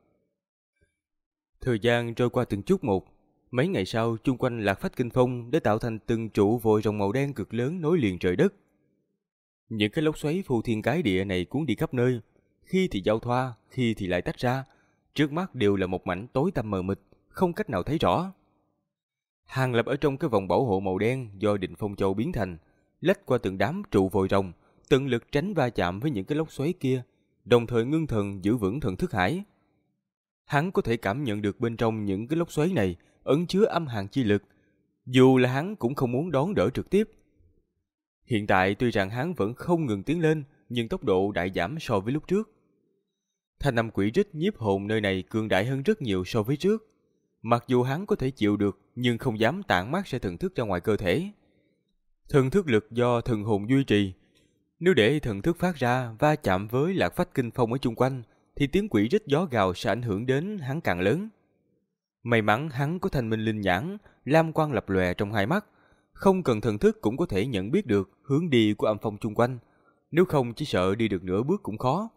Thời gian trôi qua từng chút một, mấy ngày sau chung quanh Lạc Phách Kinh Phong đã tạo thành từng trụ vòi rồng màu đen cực lớn nối liền trời đất. Những cái lốc xoáy phô thiên cái địa này cuốn đi khắp nơi, khi thì giao thoa, khi thì lại tách ra, trước mắt đều là một mảnh tối tăm mờ mịt, không cách nào thấy rõ. Hàng Lập ở trong cái vòng bảo hộ màu đen do Định Phong Châu biến thành, lách qua từng đám trụ vòi rồng, tận lực tránh va chạm với những cái lốc xoáy kia, đồng thời ngưng thần giữ vững thần thức hải. Hắn có thể cảm nhận được bên trong những cái lốc xoáy này ẩn chứa âm hàn chi lực, dù là hắn cũng không muốn đón đỡ trực tiếp. Hiện tại tuy rằng hắn vẫn không ngừng tiến lên, nhưng tốc độ đại giảm so với lúc trước. Thanh âm quỷ rít nhiếp hồn nơi này cường đại hơn rất nhiều so với trước. Mặc dù hắn có thể chịu được, nhưng không dám tản mát ra thần thức ra ngoài cơ thể. Thần thức lực do thần hồn duy trì. Nếu để thần thức phát ra va chạm với Lạc Phách Kinh Phong ở chung quanh, thì tiếng quỷ rít gió gào sẽ ảnh hưởng đến hắn càng lớn. May mắn hắn có thanh minh linh nhãn, lam quang lập lòe trong hai mắt, không cần thần thức cũng có thể nhận biết được hướng đi của âm phong chung quanh, nếu không chỉ sợ đi được nửa bước cũng khó.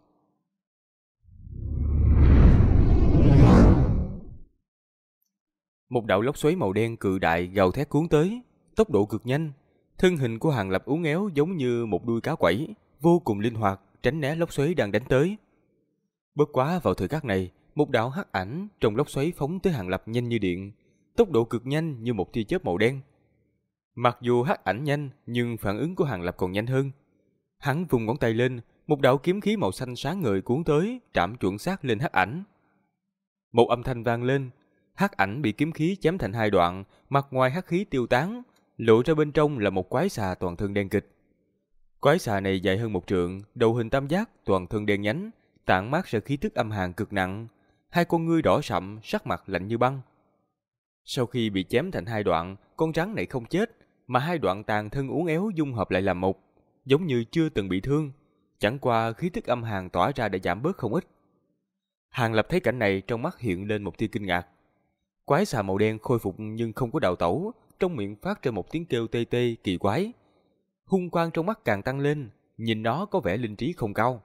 Một đạo lốc xoáy màu đen cự đại gào thét cuốn tới, tốc độ cực nhanh, thân hình của Hàng Lập uốn éo giống như một đuôi cá quẩy, vô cùng linh hoạt, tránh né lốc xoáy đang đánh tới. Bất quá vào thời khắc này, một đạo hắc ảnh trong lốc xoáy phóng tới Hàng Lập nhanh như điện, tốc độ cực nhanh như một tia chớp màu đen. Mặc dù hắc ảnh nhanh, nhưng phản ứng của Hàng Lập còn nhanh hơn. Hắn vùng ngón tay lên, một đạo kiếm khí màu xanh sáng ngời cuốn tới, chạm chuẩn xác lên hắc ảnh. Một âm thanh vang lên, hắc ảnh bị kiếm khí chém thành hai đoạn, mặt ngoài hắc khí tiêu tán, lộ ra bên trong là một quái xà toàn thân đen kịch. Quái xà này dài hơn 1 trượng, đầu hình tam giác, toàn thân đen nhánh, tản mát ra khí tức âm hàn cực nặng, hai con ngươi đỏ sậm, sắc mặt lạnh như băng. Sau khi bị chém thành hai đoạn, con rắn này không chết, mà hai đoạn tàn thân uốn éo dung hợp lại làm một, giống như chưa từng bị thương, chẳng qua khí tức âm hàn tỏa ra đã giảm bớt không ít. Hàng Lập thấy cảnh này, trong mắt hiện lên một tia kinh ngạc. Quái xà màu đen khôi phục nhưng không có đào tẩu, trong miệng phát ra một tiếng kêu tê tê kỳ quái. Hung quang trong mắt càng tăng lên, nhìn nó có vẻ linh trí không cao.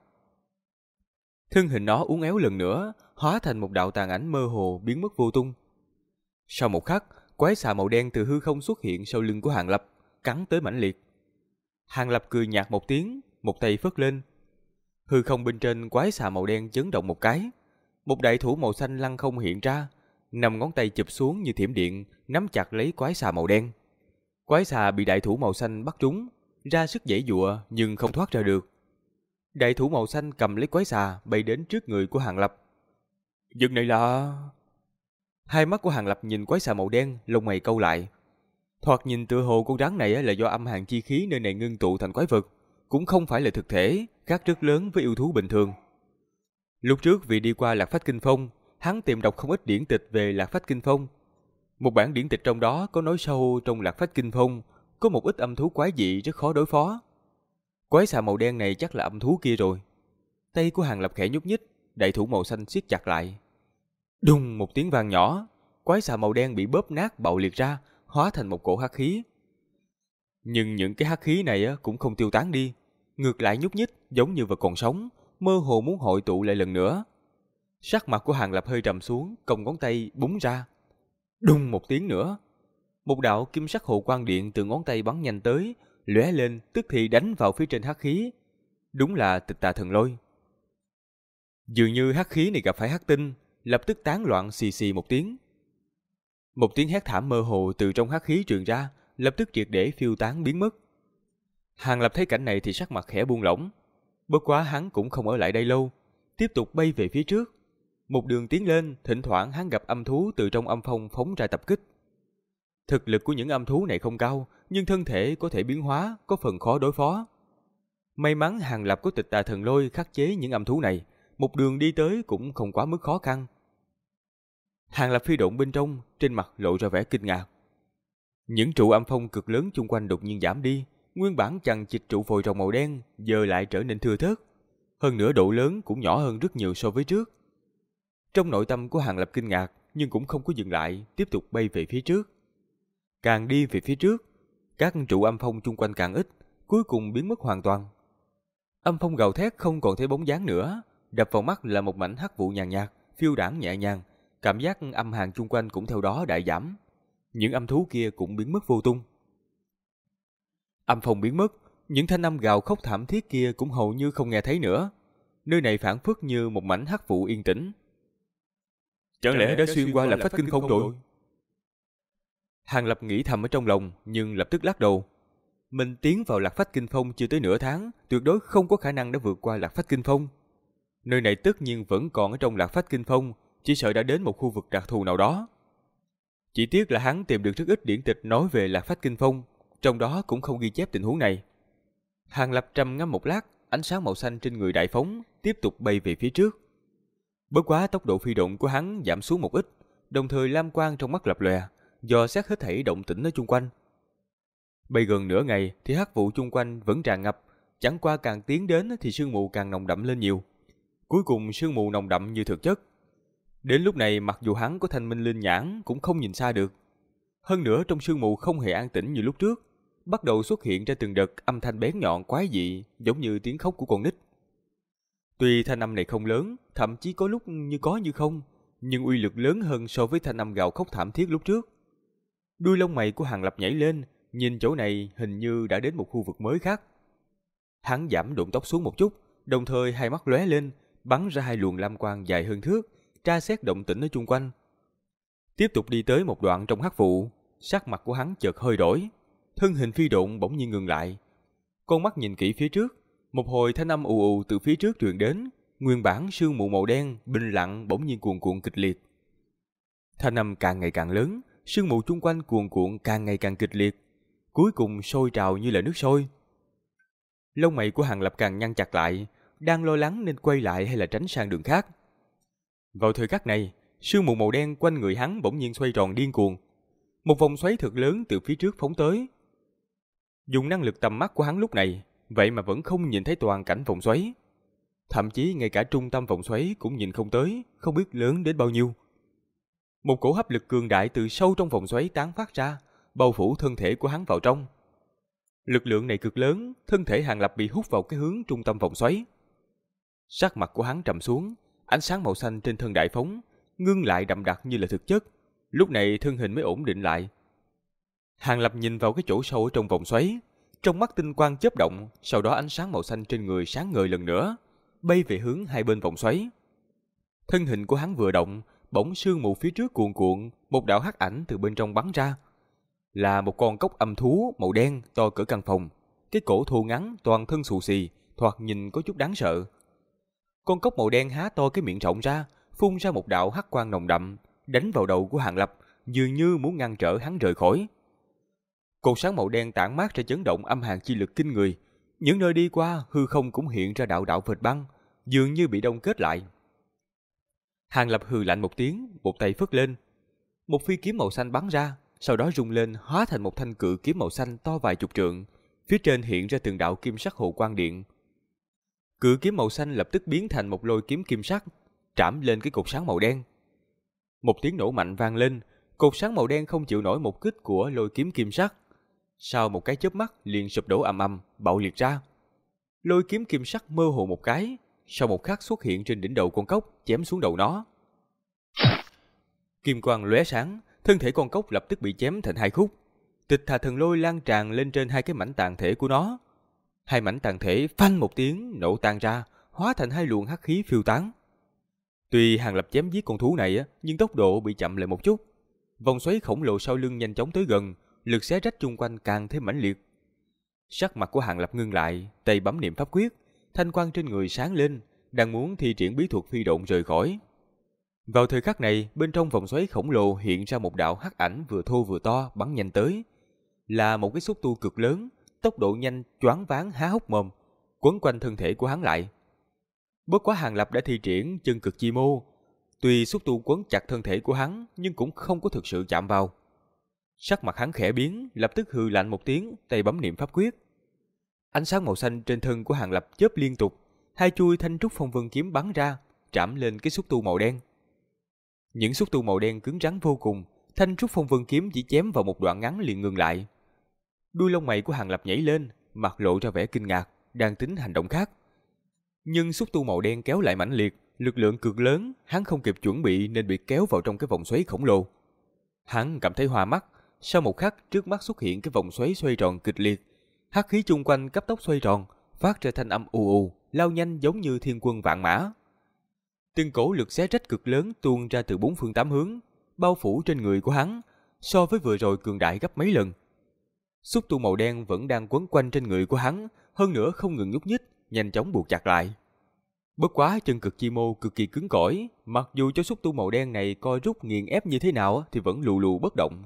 Thân hình nó uốn éo lần nữa, hóa thành một đạo tàn ảnh mơ hồ biến mất vô tung. Sau một khắc, quái xà màu đen từ hư không xuất hiện sau lưng của Hàng Lập, cắn tới mãnh liệt. Hàng Lập cười nhạt một tiếng, một tay phất lên. Hư không bên trên quái xà màu đen chấn động một cái, một đại thủ màu xanh lăng không hiện ra, 5 ngón tay chụp xuống như thiểm điện, nắm chặt lấy quái xà màu đen. Quái xà bị đại thủ màu xanh bắt trúng, ra sức giãy giụa nhưng không thoát ra được. Đại thủ màu xanh cầm lấy quái xà bay đến trước người của Hàng Lập. Việc này là... Hai mắt của Hàng Lập nhìn quái xà màu đen, lông mày cau lại. Thoạt nhìn tựa hồ con rắn này là do âm hàn chi khí nơi này ngưng tụ thành quái vật, cũng không phải là thực thể, khác rất lớn với yêu thú bình thường. Lúc trước vì đi qua Lạc Phách Kinh Phong, hắn tìm đọc không ít điển tịch về Lạc Phách Kinh Phong. Một bản điển tịch trong đó có nói sâu trong Lạc Phách Kinh Phong có một ít âm thú quái dị rất khó đối phó. Quái xà màu đen này chắc là âm thú kia rồi. Tay của Hàng Lập khẽ nhúc nhích, đại thủ màu xanh siết chặt lại. Đùng một tiếng vang nhỏ, quái xà màu đen bị bóp nát bạo liệt ra, hóa thành một cổ hắc khí. Nhưng những cái hắc khí này cũng không tiêu tán đi, ngược lại nhúc nhích giống như vật còn sống, mơ hồ muốn hội tụ lại lần nữa. Sắc mặt của Hàng Lập hơi trầm xuống, cong ngón tay búng ra. Đùng một tiếng nữa, một đạo kim sắc hồ quang điện từ ngón tay bắn nhanh tới, lóe lên tức thì đánh vào phía trên hắc khí. Đúng là Tịch Tà Thần Lôi. Dường như hắc khí này gặp phải hắc tinh, lập tức tán loạn xì xì một tiếng. Một tiếng hét thảm mơ hồ từ trong hắc khí truyền ra, lập tức triệt để phiêu tán biến mất. Hàng Lập thấy cảnh này thì sắc mặt khẽ buông lỏng. Bất quá hắn cũng không ở lại đây lâu, tiếp tục bay về phía trước. Một đường tiến lên, thỉnh thoảng hắn gặp âm thú từ trong âm phong phóng ra tập kích. Thực lực của những âm thú này không cao, nhưng thân thể có thể biến hóa, có phần khó đối phó. May mắn Hàng Lập có Tịch Tà Thần Lôi khắc chế những âm thú này, một đường đi tới cũng không quá mức khó khăn. Hàng Lập phi độn bên trong, trên mặt lộ ra vẻ kinh ngạc. Những trụ âm phong cực lớn chung quanh đột nhiên giảm đi, nguyên bản chằng chịt trụ phồi rồng màu đen giờ lại trở nên thưa thớt. Hơn nữa độ lớn cũng nhỏ hơn rất nhiều so với trước. Trong nội tâm của Hàng Lập kinh ngạc, nhưng cũng không có dừng lại, tiếp tục bay về phía trước. Càng đi về phía trước, các trụ âm phong chung quanh càng ít, cuối cùng biến mất hoàn toàn. Âm phong gào thét không còn thấy bóng dáng nữa, đập vào mắt là một mảnh hắc vụ nhàn nhạt, phiêu đãng nhẹ nhàng, cảm giác âm hàn chung quanh cũng theo đó đại giảm. Những âm thú kia cũng biến mất vô tung. Âm phong biến mất, những thanh âm gào khóc thảm thiết kia cũng hầu như không nghe thấy nữa. Nơi này phảng phất như một mảnh hắc vụ yên tĩnh. Chẳng lẽ đã xuyên qua Lạc Phách Kinh Phong rồi? Hàng Lập nghĩ thầm ở trong lòng, nhưng lập tức lắc đầu. Mình tiến vào Lạc Phách Kinh Phong chưa tới nửa tháng, tuyệt đối không có khả năng đã vượt qua Lạc Phách Kinh Phong. Nơi này tất nhiên vẫn còn ở trong Lạc Phách Kinh Phong, chỉ sợ đã đến một khu vực đặc thù nào đó. Chỉ tiếc là hắn tìm được rất ít điển tịch nói về Lạc Phách Kinh Phong, trong đó cũng không ghi chép tình huống này. Hàng Lập trầm ngâm một lát, ánh sáng màu xanh trên người đại phóng, tiếp tục bay về phía trước. Bất quá tốc độ phi độn của hắn giảm xuống một ít, đồng thời lam quang trong mắt lập lòe, dò xét hết thảy động tĩnh ở chung quanh. Bay gần nửa ngày thì hắc vụ chung quanh vẫn tràn ngập, chẳng qua càng tiến đến thì sương mù càng nồng đậm lên nhiều. Cuối cùng sương mù nồng đậm như thực chất. Đến lúc này mặc dù hắn có thanh minh linh nhãn cũng không nhìn xa được. Hơn nữa trong sương mù không hề an tĩnh như lúc trước, bắt đầu xuất hiện ra từng đợt âm thanh bén nhọn quái dị, giống như tiếng khóc của con nít. Tuy thanh âm này không lớn, thậm chí có lúc như có như không, nhưng uy lực lớn hơn so với thanh âm gào khóc thảm thiết lúc trước. Đuôi lông mày của Hàng Lập nhảy lên, nhìn chỗ này hình như đã đến một khu vực mới khác. Hắn giảm độn tốc xuống một chút, đồng thời hai mắt lóe lên, bắn ra hai luồng lam quang dài hơn thước, tra xét động tĩnh ở chung quanh. Tiếp tục đi tới một đoạn trong hắc vụ, sắc mặt của hắn chợt hơi đổi, thân hình phi độn bỗng nhiên ngừng lại. Con mắt nhìn kỹ phía trước, một hồi thanh âm ù ù từ phía trước truyền đến, nguyên bản sương mù màu đen bình lặng bỗng nhiên cuồn cuộn kịch liệt. Thanh âm càng ngày càng lớn, sương mù chung quanh cuồn cuộn càng ngày càng kịch liệt, cuối cùng sôi trào như là nước sôi. Lông mày của Hàng Lập càng nhăn chặt lại, đang lo lắng nên quay lại hay là tránh sang đường khác. Vào thời khắc này, sương mù màu đen quanh người hắn bỗng nhiên xoay tròn điên cuồng. Một vòng xoáy thật lớn từ phía trước phóng tới. Dùng năng lực tầm mắt của hắn lúc này, vậy mà vẫn không nhìn thấy toàn cảnh vòng xoáy. thậm chí ngay cả trung tâm vòng xoáy cũng nhìn không tới, không biết lớn đến bao nhiêu. Một cổ hấp lực cường đại từ sâu trong vòng xoáy tán phát ra, bao phủ thân thể của hắn vào trong. Lực lượng này cực lớn, thân thể Hàng Lập bị hút vào cái hướng trung tâm vòng xoáy. Sắc mặt của hắn trầm xuống, ánh sáng màu xanh trên thân đại phóng, ngưng lại đậm đặc như là thực chất. Lúc này thân hình mới ổn định lại. Hàng Lập nhìn vào cái chỗ sâu ở trong vòng xoáy, trong mắt tinh quang chớp động, sau đó ánh sáng màu xanh trên người sáng ngời lần nữa, bay về hướng hai bên vòng xoáy. Thân hình của hắn vừa động, bỗng sương mù phía trước cuồn cuộn, một đạo hắc ảnh từ bên trong bắn ra. Là một con cóc âm thú màu đen to cỡ căn phòng, cái cổ thô ngắn, toàn thân xù xì, thoạt nhìn có chút đáng sợ. Con cóc màu đen há to cái miệng rộng ra, phun ra một đạo hắc quang nồng đậm, đánh vào đầu của Hàng Lập, dường như muốn ngăn trở hắn rời khỏi. Cột sáng màu đen tản mát ra chấn động âm hàn chi lực kinh người, những nơi đi qua hư không cũng hiện ra đạo đạo vệt băng, dường như bị đông kết lại. Hàng Lập hừ lạnh một tiếng, một tay phất lên, một phi kiếm màu xanh bắn ra, sau đó rung lên hóa thành một thanh cự kiếm màu xanh to vài chục trượng, phía trên hiện ra từng đạo kim sắc hồ quang điện. Cự kiếm màu xanh lập tức biến thành một lôi kiếm kim sắc, trảm lên cái cột sáng màu đen. Một tiếng nổ mạnh vang lên, cột sáng màu đen không chịu nổi một kích của lôi kiếm kim sắc. Sau một cái chớp mắt liền sụp đổ ầm ầm, bạo liệt ra. Lôi kiếm kim sắc mơ hồ một cái, sau một khắc xuất hiện trên đỉnh đầu con cóc, chém xuống đầu nó. Kim quang lóe sáng, thân thể con cóc lập tức bị chém thành hai khúc. Tịch Thà Thần Lôi lan tràn lên trên hai cái mảnh tàn thể của nó. Hai mảnh tàn thể phanh một tiếng nổ tan ra, hóa thành hai luồng hắc khí phiêu tán. Tuy Hàng Lập chém giết con thú này, nhưng tốc độ bị chậm lại một chút. Vòng xoáy khổng lồ sau lưng nhanh chóng tới gần, lực xé rách chung quanh càng thêm mãnh liệt. Sắc mặt của Hàng Lập ngưng lại, tay bấm niệm pháp quyết, thanh quang trên người sáng lên, đang muốn thi triển bí thuật phi độn rời khỏi. Vào thời khắc này, bên trong vòng xoáy khổng lồ hiện ra một đạo hắc ảnh vừa thô vừa to bắn nhanh tới, là một cái xúc tu cực lớn, tốc độ nhanh choáng váng há hốc mồm, quấn quanh thân thể của hắn lại. Bất quá Hàng Lập đã thi triển chân cực chi mô, tuy xúc tu quấn chặt thân thể của hắn nhưng cũng không có thực sự chạm vào. Sắc mặt hắn khẽ biến, lập tức hừ lạnh một tiếng, tay bấm niệm pháp quyết. Ánh sáng màu xanh trên thân của Hàng Lập chớp liên tục, hai chuôi thanh trúc phong vân kiếm bắn ra, trảm lên cái xúc tu màu đen. Những xúc tu màu đen cứng rắn vô cùng, thanh trúc phong vân kiếm chỉ chém vào một đoạn ngắn liền ngừng lại. Đuôi lông mày của Hàng Lập nhảy lên, mặt lộ ra vẻ kinh ngạc, đang tính hành động khác. Nhưng xúc tu màu đen kéo lại mãnh liệt, lực lượng cực lớn, hắn không kịp chuẩn bị nên bị kéo vào trong cái vòng xoáy khổng lồ. Hắn cảm thấy hoa mắt, sau một khắc trước mắt xuất hiện cái vòng xoáy xoay tròn kịch liệt, hắc khí chung quanh cấp tốc xoay tròn, phát ra thanh âm ù ù, lao nhanh giống như thiên quân vạn mã. Từng cổ lực xé rách cực lớn tuôn ra từ bốn phương tám hướng, bao phủ trên người của hắn, so với vừa rồi cường đại gấp mấy lần. Xúc tu màu đen vẫn đang quấn quanh trên người của hắn, hơn nữa không ngừng nhúc nhích, nhanh chóng buộc chặt lại. Bất quá chân cực chi mô cực kỳ cứng cỏi, mặc dù cho xúc tu màu đen này coi rút nghiền ép như thế nào thì vẫn lù lù bất động.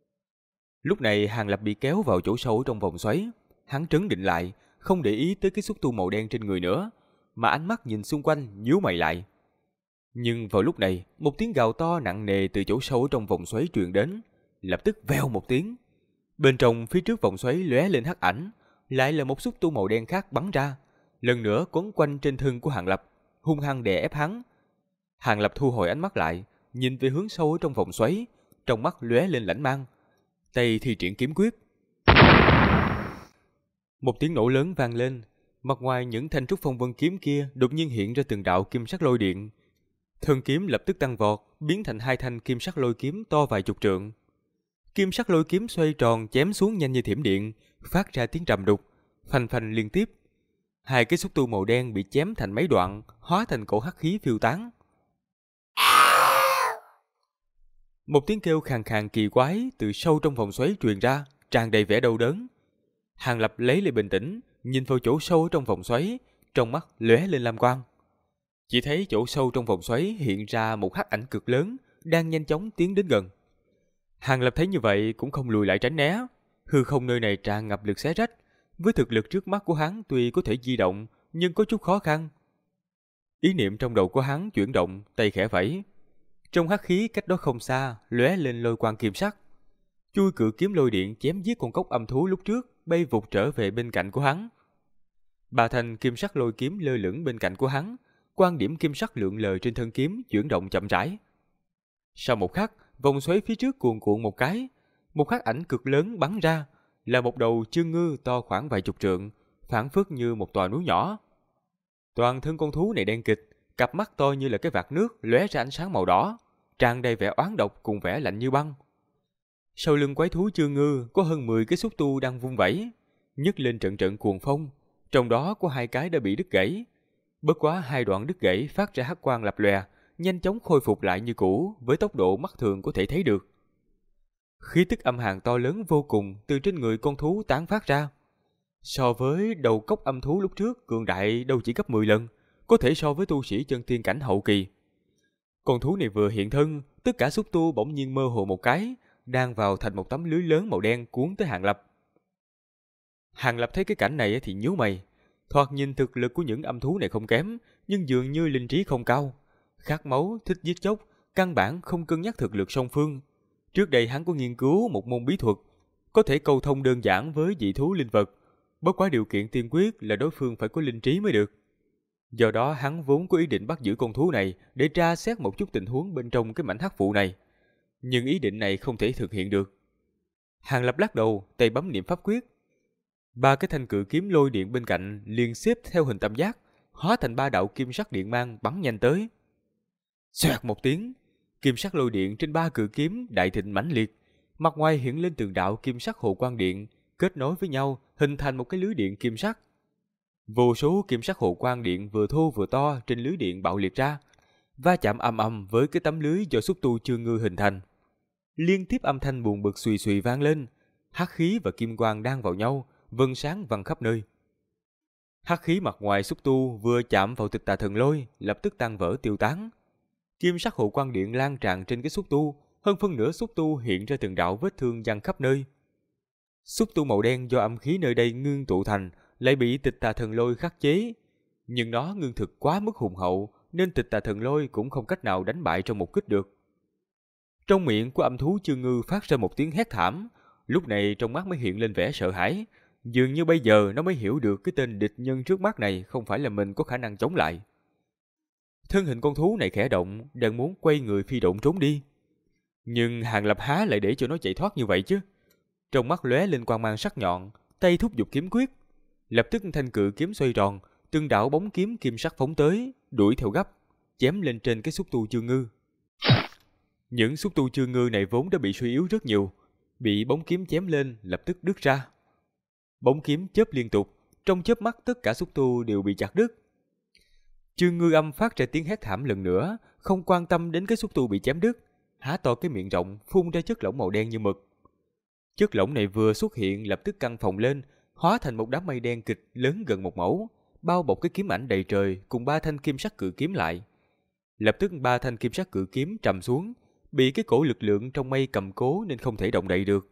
Lúc này Hàng Lập bị kéo vào chỗ sâu trong vòng xoáy, hắn trấn định lại, không để ý tới cái xúc tu màu đen trên người nữa, mà ánh mắt nhìn xung quanh, nhíu mày lại. Nhưng vào lúc này, một tiếng gào to nặng nề từ chỗ sâu trong vòng xoáy truyền đến, lập tức vèo một tiếng. Bên trong phía trước vòng xoáy lóe lên hắc ảnh, lại là một xúc tu màu đen khác bắn ra, lần nữa quấn quanh trên thân của Hàng Lập, hung hăng đè ép hắn. Hàng Lập thu hồi ánh mắt lại, nhìn về hướng sâu ở trong vòng xoáy, trong mắt lóe lên lãnh mang, tay thi triển kiếm quyết. Một tiếng nổ lớn vang lên, mặt ngoài những thanh trúc phong vân kiếm kia đột nhiên hiện ra từng đạo kim sắc lôi điện. Thân kiếm lập tức tăng vọt, biến thành hai thanh kim sắc lôi kiếm to vài chục trượng. Kim sắc lôi kiếm xoay tròn chém xuống nhanh như thiểm điện, phát ra tiếng trầm đục, phanh phanh liên tiếp. Hai cái xúc tu màu đen bị chém thành mấy đoạn, hóa thành cổ hắc khí phiêu tán. Một tiếng kêu khàn khàn kỳ quái từ sâu trong vòng xoáy truyền ra, tràn đầy vẻ đau đớn. Hàng Lập lấy lại bình tĩnh, nhìn vào chỗ sâu trong vòng xoáy, trong mắt lóe lên lam quang. Chỉ thấy chỗ sâu trong vòng xoáy hiện ra một hắc ảnh cực lớn, đang nhanh chóng tiến đến gần. Hàng Lập thấy như vậy cũng không lùi lại tránh né, hư không nơi này tràn ngập lực xé rách, với thực lực trước mắt của hắn tuy có thể di động, nhưng có chút khó khăn. Ý niệm trong đầu của hắn chuyển động, tay khẽ vẫy. Trong hắc khí cách đó không xa, lóe lên lôi quang kim sắc. Chui cự kiếm lôi điện chém giết con cóc âm thú lúc trước, bay vụt trở về bên cạnh của hắn. Ba thanh kim sắc lôi kiếm lơ lửng bên cạnh của hắn, quan điểm kim sắc lượn lờ trên thân kiếm chuyển động chậm rãi. Sau một khắc, vòng xoáy phía trước cuồn cuộn một cái, một khắc ảnh cực lớn bắn ra, là một đầu chương ngư to khoảng vài chục trượng, phảng phất như một tòa núi nhỏ. Toàn thân con thú này đen kịt, cặp mắt to như là cái vạt nước lóe ra ánh sáng màu đỏ, tràn đầy vẻ oán độc cùng vẻ lạnh như băng. Sau lưng quái thú chương ngư có hơn 10 cái xúc tu đang vung vẩy, nhấc lên trận trận cuồng phong, trong đó có 2 cái đã bị đứt gãy. Bất quá 2 đoạn đứt gãy phát ra hắc quang lập lòe, nhanh chóng khôi phục lại như cũ với tốc độ mắt thường có thể thấy được. Khí tức âm hàn to lớn vô cùng từ trên người con thú tán phát ra. So với đầu cốc âm thú lúc trước, cường đại đâu chỉ gấp 10 lần, có thể so với tu sĩ chân tiên cảnh hậu kỳ. Con thú này vừa hiện thân, tất cả xúc tu bỗng nhiên mơ hồ một cái, đang vào thành một tấm lưới lớn màu đen cuốn tới Hàng Lập. Hàng Lập thấy cái cảnh này thì nhíu mày. Thoạt nhìn thực lực của những âm thú này không kém, nhưng dường như linh trí không cao. Khát máu, thích giết chóc, căn bản không cân nhắc thực lực song phương. Trước đây hắn có nghiên cứu một môn bí thuật, có thể câu thông đơn giản với dị thú linh vật. Bất quá điều kiện tiên quyết là đối phương phải có linh trí mới được. Do đó hắn vốn có ý định bắt giữ con thú này để tra xét một chút tình huống bên trong cái mảnh hắc vụ này. Nhưng ý định này không thể thực hiện được. Hàng Lập lắc đầu, tay bấm niệm pháp quyết. 3 cái thanh cự kiếm lôi điện bên cạnh liền xếp theo hình tam giác, hóa thành 3 đạo kim sắc điện mang bắn nhanh tới. Xoẹt một tiếng, kim sắc lôi điện trên 3 cự kiếm đại thịnh mãnh liệt, mặt ngoài hiện lên từng đạo kim sắc hồ quang điện, kết nối với nhau hình thành một cái lưới điện kim sắc. Vô số kim sắc hồ quang điện vừa thô vừa to trên lưới điện bạo liệt ra, va chạm ầm ầm với cái tấm lưới do xúc tu chương ngư hình thành. Liên tiếp âm thanh buồn bực xùy xùy vang lên, hắc khí và kim quang đan vào nhau, vân sáng văng khắp nơi. Hắc khí mặt ngoài xúc tu vừa chạm vào Tịch Tà Thần Lôi, lập tức tan vỡ tiêu tán. Kim sắc hồ quang điện lan tràn trên cái xúc tu, hơn phân nửa xúc tu hiện ra từng đạo vết thương văng khắp nơi. Xúc tu màu đen do âm khí nơi đây ngưng tụ thành lại bị Tịch Tà Thần Lôi khắc chế, nhưng nó ngưng thực quá mức hùng hậu nên Tịch Tà Thần Lôi cũng không cách nào đánh bại trong một kích được. Trong miệng của âm thú chương ngư phát ra một tiếng hét thảm, lúc này trong mắt mới hiện lên vẻ sợ hãi, dường như bây giờ nó mới hiểu được cái tên địch nhân trước mắt này không phải là mình có khả năng chống lại. Thân hình con thú này khẽ động, đang muốn quay người phi độn trốn đi. Nhưng Hàng Lập há lại để cho nó chạy thoát như vậy chứ? Trong mắt lóe lên quang mang sắc nhọn, tay thúc giục kiếm quyết. Lập tức thanh cự kiếm xoay tròn, từng đạo bóng kiếm kim sắc phóng tới, đuổi theo gấp, chém lên trên cái xúc tu chương ngư. Những xúc tu chương ngư này vốn đã bị suy yếu rất nhiều, bị bóng kiếm chém lên lập tức đứt ra. Bóng kiếm chớp liên tục, trong chớp mắt tất cả xúc tu đều bị chặt đứt. Chương ngư âm phát ra tiếng hét thảm lần nữa, không quan tâm đến cái xúc tu bị chém đứt, há to cái miệng rộng phun ra chất lỏng màu đen như mực. Chất lỏng này vừa xuất hiện lập tức căng phồng lên, hóa thành một đám mây đen kịch lớn gần 1 mẫu, bao bọc cái kiếm ảnh đầy trời cùng 3 thanh kim sắc cự kiếm lại. Lập tức 3 thanh kim sắc cự kiếm trầm xuống, bị cái cổ lực lượng trong mây cầm cố nên không thể động đậy được.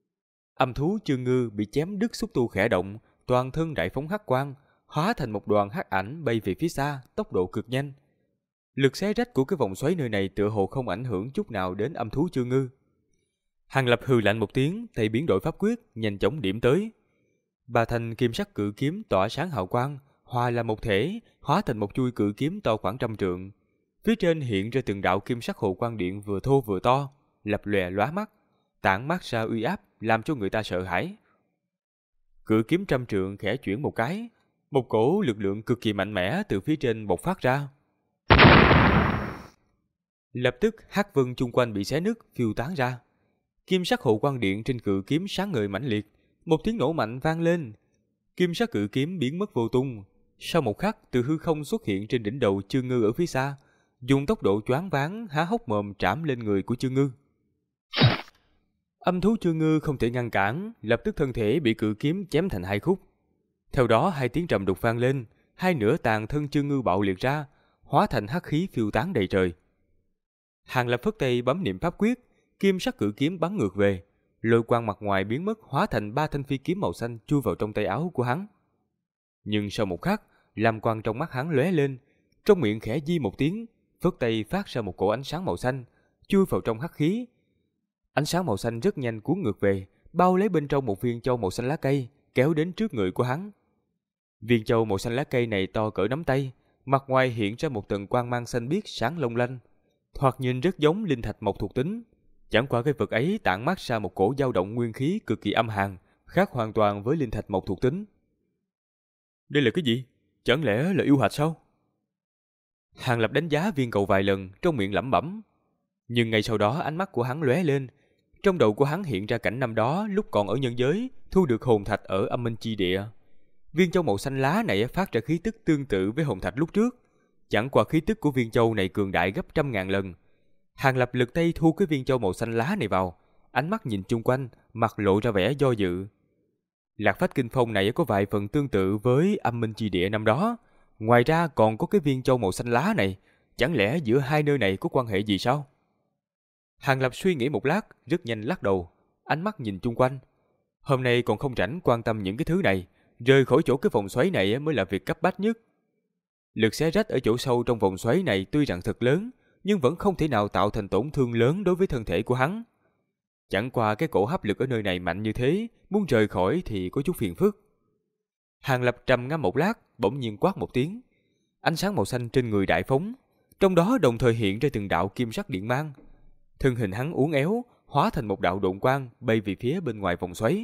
Âm thú chương ngư bị chém đứt xúc tu khẽ động, toàn thân đại phóng hắc quang, hóa thành một đoàn hắc ảnh bay về phía xa, tốc độ cực nhanh. Lực xé rách của cái vòng xoáy nơi này tựa hồ không ảnh hưởng chút nào đến âm thú chương ngư. Hàng Lập hừ lạnh một tiếng, tay biến đổi pháp quyết, nhanh chóng điểm tới. 3 thanh kim sắc cự kiếm tỏa sáng hào quang, hòa làm một thể, hóa thành một chuôi cự kiếm to khoảng 100 trượng. Phía trên hiện ra từng đạo kim sắc hồ quang điện vừa thô vừa to, lập lòe lóa mắt, tản mát ra uy áp, làm cho người ta sợ hãi. Cự kiếm 100 trượng khẽ chuyển một cái, một cổ lực lượng cực kỳ mạnh mẽ từ phía trên bộc phát ra. Lập tức hắc vân chung quanh bị xé nứt, phiêu tán ra. Kim sắc hồ quang điện trên cự kiếm sáng ngời mãnh liệt, một tiếng nổ mạnh vang lên. Kim sắc cự kiếm biến mất vô tung. Sau một khắc, từ hư không xuất hiện trên đỉnh đầu Chương Ngư ở phía xa, dùng tốc độ choáng váng há hốc mồm trảm lên người của Chương Ngư. Âm thú Chương Ngư không thể ngăn cản, lập tức thân thể bị cự kiếm chém thành 2 khúc. Theo đó 2 tiếng trầm đục vang lên, 2 nửa tàn thân Chương Ngư bạo liệt ra, hóa thành hắc khí phiêu tán đầy trời. Hàng Lập phất tay bấm niệm pháp quyết, kim sắc cự kiếm bắn ngược về, lôi quang mặt ngoài biến mất hóa thành 3 thanh phi kiếm màu xanh chui vào trong tay áo của hắn. Nhưng sau một khắc, lam quang trong mắt hắn lóe lên, trong miệng khẽ di một tiếng, phất tay phát ra một cổ ánh sáng màu xanh, chui vào trong hắc khí. Ánh sáng màu xanh rất nhanh cuốn ngược về, bao lấy bên trong một viên châu màu xanh lá cây, kéo đến trước người của hắn. Viên châu màu xanh lá cây này to cỡ nắm tay, mặt ngoài hiện ra một tầng quang mang xanh biếc sáng long lanh, thoạt nhìn rất giống linh thạch mộc thuộc tính. Chẳng qua cái vật ấy tản mát ra một cổ dao động nguyên khí cực kỳ âm hàn, khác hoàn toàn với linh thạch mộc thuộc tính. Đây là cái gì? Chẳng lẽ là yêu hạch sao? Hàng Lập đánh giá viên cầu vài lần, trong miệng lẩm bẩm. Nhưng ngay sau đó ánh mắt của hắn lóe lên. Trong đầu của hắn hiện ra cảnh năm đó lúc còn ở nhân giới, thu được hồn thạch ở âm minh chi địa. Viên châu màu xanh lá này phát ra khí tức tương tự với hồn thạch lúc trước. Chẳng qua khí tức của viên châu này cường đại gấp 100.000 lần. Hàng Lập lực tay thu cái viên châu màu xanh lá này vào, ánh mắt nhìn chung quanh, mặt lộ ra vẻ do dự. Lạc phách kinh phong này có vài phần tương tự với âm minh chi địa năm đó. Ngoài ra còn có cái viên châu màu xanh lá này, chẳng lẽ giữa hai nơi này có quan hệ gì sao? Hàng Lập suy nghĩ một lát, rất nhanh lắc đầu, ánh mắt nhìn chung quanh. Hôm nay còn không rảnh quan tâm những cái thứ này, rời khỏi chỗ cái vòng xoáy này mới là việc cấp bách nhất. Lực xé rách ở chỗ sâu trong vòng xoáy này tuy rằng thật lớn, nhưng vẫn không thể nào tạo thành tổn thương lớn đối với thân thể của hắn. Chẳng qua cái cổ hấp lực ở nơi này mạnh như thế, muốn rời khỏi thì có chút phiền phức. Hàng Lập trầm ngâm một lát, bỗng nhiên quát một tiếng. Ánh sáng màu xanh trên người đại phóng, trong đó đồng thời hiện ra từng đạo kim sắc điện mang. Thân hình hắn uốn éo, hóa thành một đạo độn quang bay về phía bên ngoài vòng xoáy.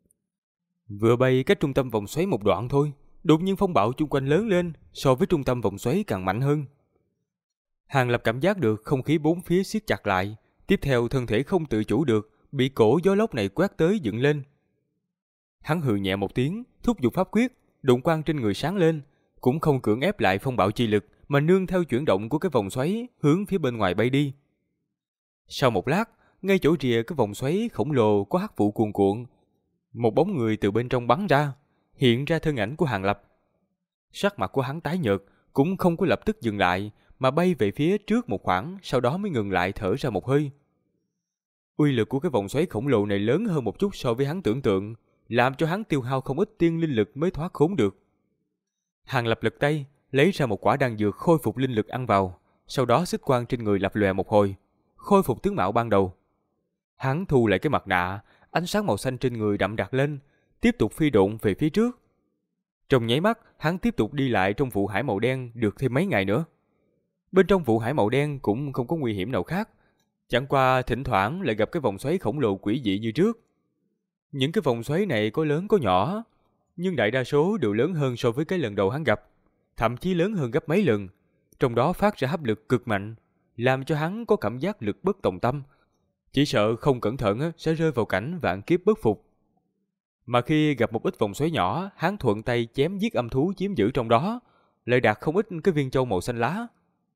Vừa bay cách trung tâm vòng xoáy một đoạn thôi, đột nhiên phong bạo chung quanh lớn lên, so với trung tâm vòng xoáy càng mạnh hơn. Hàng Lập cảm giác được không khí bốn phía siết chặt lại, tiếp theo thân thể không tự chủ được, bị cổ gió lốc này quét tới dựng lên. Hắn hừ nhẹ một tiếng, thúc giục pháp quyết, độn quang trên người sáng lên, cũng không cưỡng ép lại phong bạo chi lực, mà nương theo chuyển động của cái vòng xoáy hướng phía bên ngoài bay đi. Sau một lát, ngay chỗ rìa cái vòng xoáy khổng lồ có hắc vụ cuồn cuộn, một bóng người từ bên trong bắn ra, hiện ra thân ảnh của Hàng Lập. Sắc mặt của hắn tái nhợt, cũng không có lập tức dừng lại, mà bay về phía trước một khoảng, sau đó mới ngừng lại thở ra một hơi. Uy lực của cái vòng xoáy khổng lồ này lớn hơn một chút so với hắn tưởng tượng, làm cho hắn tiêu hao không ít tiên linh lực mới thoát khốn được. Hàng Lập lật tay, lấy ra một quả đan dược khôi phục linh lực ăn vào, sau đó xích quang trên người lập lòe một hồi, khôi phục tướng mạo ban đầu. Hắn thu lại cái mặt nạ, ánh sáng màu xanh trên người đậm đặc lên, tiếp tục phi độn về phía trước. Trong nháy mắt, hắn tiếp tục đi lại trong vụ hải màu đen được thêm mấy ngày nữa. Bên trong vụ hải màu đen cũng không có nguy hiểm nào khác, chẳng qua thỉnh thoảng lại gặp cái vòng xoáy khổng lồ quỷ dị như trước. Những cái vòng xoáy này có lớn có nhỏ, nhưng đại đa số đều lớn hơn so với cái lần đầu hắn gặp, thậm chí lớn hơn gấp mấy lần, trong đó phát ra hấp lực cực mạnh, làm cho hắn có cảm giác lực bất tòng tâm, chỉ sợ không cẩn thận sẽ rơi vào cảnh vạn kiếp bất phục. Mà khi gặp một ít vòng xoáy nhỏ, hắn thuận tay chém giết âm thú chiếm giữ trong đó, lại đạt không ít cái viên châu màu xanh lá.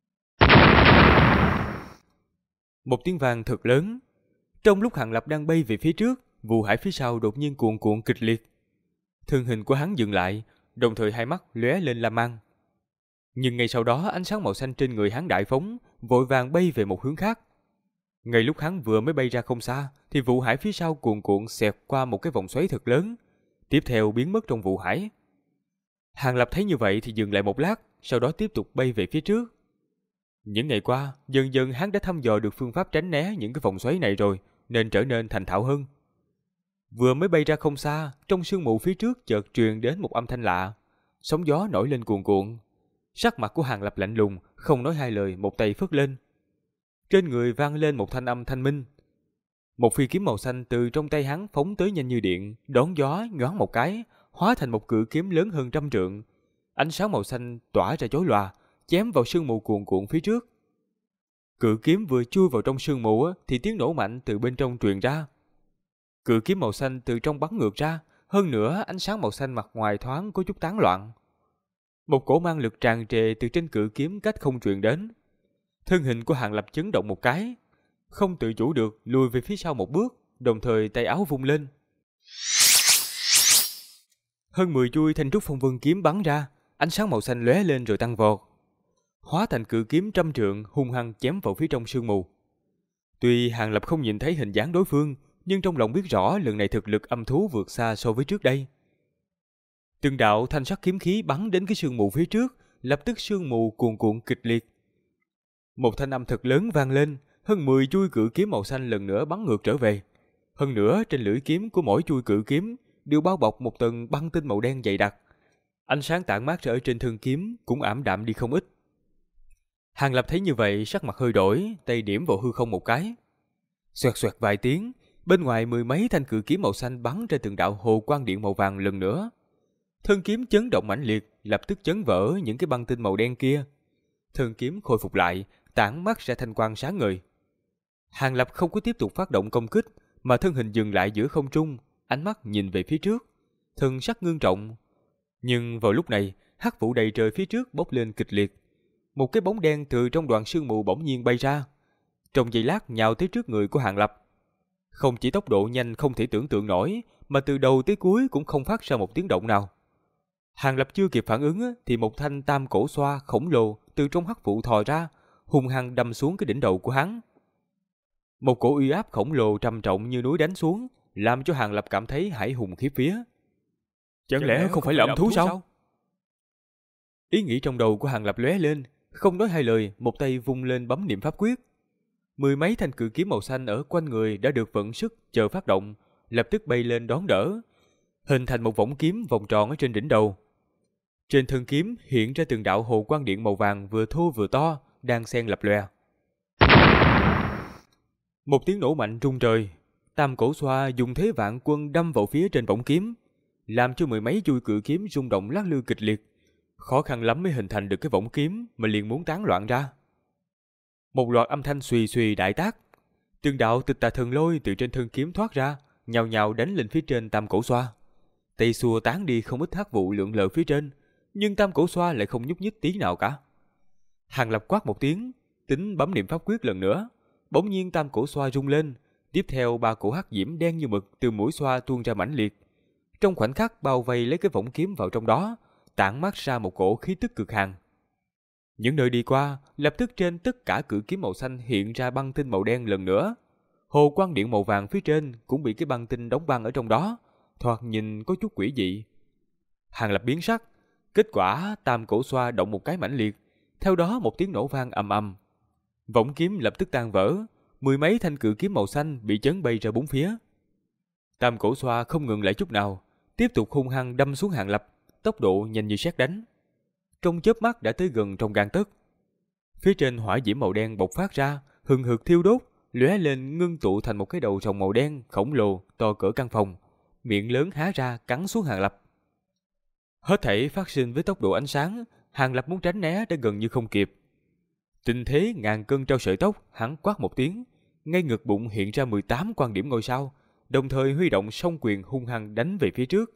Một tiếng vang thật lớn. Trong lúc Hàng Lập đang bay về phía trước, vụ hải phía sau đột nhiên cuồn cuộn kịch liệt. Thân hình của hắn dừng lại, đồng thời hai mắt lóe lên lam mang. Nhưng ngay sau đó ánh sáng màu xanh trên người hắn đại phóng, vội vàng bay về một hướng khác. Ngay lúc hắn vừa mới bay ra không xa, thì vụ hải phía sau cuồn cuộn xẹt qua một cái vòng xoáy thật lớn, tiếp theo biến mất trong vụ hải. Hàng Lập thấy như vậy thì dừng lại một lát, sau đó tiếp tục bay về phía trước. Những ngày qua, dần dần hắn đã thăm dò được phương pháp tránh né những cái vòng xoáy này rồi, nên trở nên thành thạo hơn. Vừa mới bay ra không xa, trong sương mù phía trước chợt truyền đến một âm thanh lạ. Sóng gió nổi lên cuồn cuộn. Sắc mặt của Hàng Lập lạnh lùng, không nói hai lời, một tay phất lên. Trên người vang lên một thanh âm thanh minh. Một phi kiếm màu xanh từ trong tay hắn phóng tới nhanh như điện, đón gió nhoáng một cái, hóa thành một cự kiếm lớn hơn 100 trượng. Ánh sáng màu xanh tỏa ra chói lòa, chém vào sương mù cuồn cuộn phía trước. Cự kiếm vừa chui vào trong sương mù thì tiếng nổ mạnh từ bên trong truyền ra. Cự kiếm màu xanh từ trong bắn ngược ra, hơn nữa ánh sáng màu xanh mặt ngoài thoáng có chút tán loạn. Một cổ mang lực tràn trề từ trên cự kiếm cách không truyền đến. Thân hình của Hàng Lập chấn động một cái, không tự chủ được lùi về phía sau một bước, đồng thời tay áo vung lên. Hơn 10 chuôi thanh trúc phong vân kiếm bắn ra, ánh sáng màu xanh lóe lên rồi tăng vọt, hóa thành cự kiếm 100 trượng hung hăng chém vào phía trong sương mù. Tuy Hàng Lập không nhìn thấy hình dáng đối phương, nhưng trong lòng biết rõ lần này thực lực âm thú vượt xa so với trước đây. Từng đạo thanh sắc kiếm khí bắn đến cái sương mù phía trước, lập tức sương mù cuồn cuộn kịch liệt. Một thanh âm thật lớn vang lên, hơn 10 chuôi cự kiếm màu xanh lần nữa bắn ngược trở về. Hơn nữa trên lưỡi kiếm của mỗi chuôi cự kiếm đều bao bọc một tầng băng tinh màu đen dày đặc. Ánh sáng tản mát ra ở trên thân kiếm cũng ảm đạm đi không ít. Hàng Lập thấy như vậy, sắc mặt hơi đổi, tay điểm vào hư không một cái. Xoẹt xoẹt vài tiếng, bên ngoài mười mấy thanh cự kiếm màu xanh bắn ra từng đạo hồ quang điện màu vàng lần nữa. Thân kiếm chấn động mãnh liệt, lập tức chấn vỡ những cái băng tinh màu đen kia. Thân kiếm khôi phục lại, tản mát ra thanh quang sáng ngời. Hàng Lập không có tiếp tục phát động công kích, mà thân hình dừng lại giữa không trung, ánh mắt nhìn về phía trước, thân sắc ngưng trọng. Nhưng vào lúc này, hắc vụ đầy trời phía trước bốc lên kịch liệt. Một cái bóng đen từ trong đoàn sương mù bỗng nhiên bay ra, trong giây lát nhào tới trước người của Hàng Lập. Không chỉ tốc độ nhanh không thể tưởng tượng nổi, mà từ đầu tới cuối cũng không phát ra một tiếng động nào. Hàng Lập chưa kịp phản ứng thì một thanh tam cổ xoa khổng lồ từ trong hắc vụ thò ra, hung hăng đâm xuống cái đỉnh đầu của hắn. Một cổ uy áp khổng lồ trầm trọng như núi đánh xuống, làm cho Hàng Lập cảm thấy hải hùng khiếp vía. Chẳng lẽ không phải là âm thú sao? Ý nghĩ trong đầu của Hàng Lập lóe lên, không nói hai lời, một tay vung lên bấm niệm pháp quyết. Mười mấy thanh cự kiếm màu xanh ở quanh người đã được vận sức chờ phát động, lập tức bay lên đón đỡ, hình thành một võng kiếm vòng tròn ở trên đỉnh đầu. Trên thân kiếm hiện ra từng đạo hồ quang điện màu vàng vừa thô vừa to, đang xen lập lòe. Một tiếng nổ mạnh rung trời, tam cổ xoa dùng thế vạn quân đâm vào phía trên võng kiếm, làm cho mười mấy chui cự kiếm rung động lắc lư kịch liệt. Khó khăn lắm mới hình thành được cái võng kiếm mà liền muốn tán loạn ra. Một loạt âm thanh xùy xùy đại tác, từng đạo tịch tà thần lôi từ trên thân kiếm thoát ra, nhào nhào đánh lên phía trên tam cổ xoa. Tay xua tán đi không ít hắc vụ lượn lờ phía trên, nhưng tam cổ xoa lại không nhúc nhích tí nào cả. Hàng Lập quát một tiếng, tính bấm niệm pháp quyết lần nữa, bỗng nhiên tam cổ xoa rung lên, tiếp theo ba cổ hắc diễm đen như mực từ mũi xoa tuôn ra mãnh liệt, trong khoảnh khắc bao vây lấy cái võng kiếm vào trong đó, tản mát ra một cổ khí tức cực hàn. Những nơi đi qua, lập tức trên tất cả cự kiếm màu xanh hiện ra băng tinh màu đen lần nữa. Hồ quang điện màu vàng phía trên cũng bị cái băng tinh đóng băng ở trong đó, thoạt nhìn có chút quỷ dị. Hàng Lập biến sắc, kết quả tam cổ xoa động một cái mãnh liệt, theo đó một tiếng nổ vang ầm ầm. Võng kiếm lập tức tan vỡ, mười mấy thanh cự kiếm màu xanh bị chấn bay ra bốn phía. Tam cổ xoa không ngừng lại chút nào, tiếp tục hung hăng đâm xuống Hàng Lập, tốc độ nhanh như sét đánh. Trong chớp mắt đã tới gần trong gang tấc. Phía trên hỏa diễm màu đen bộc phát ra, hừng hực thiêu đốt, lóe lên ngưng tụ thành một cái đầu rồng màu đen khổng lồ to cỡ căn phòng, miệng lớn há ra cắn xuống Hàng Lập. Hết thảy phát sinh với tốc độ ánh sáng, Hàng Lập muốn tránh né đã gần như không kịp. Tình thế ngàn cân treo sợi tóc, hắn quát một tiếng, ngay ngực bụng hiện ra 18 quan điểm ngôi sao, đồng thời huy động song quyền hung hăng đánh về phía trước.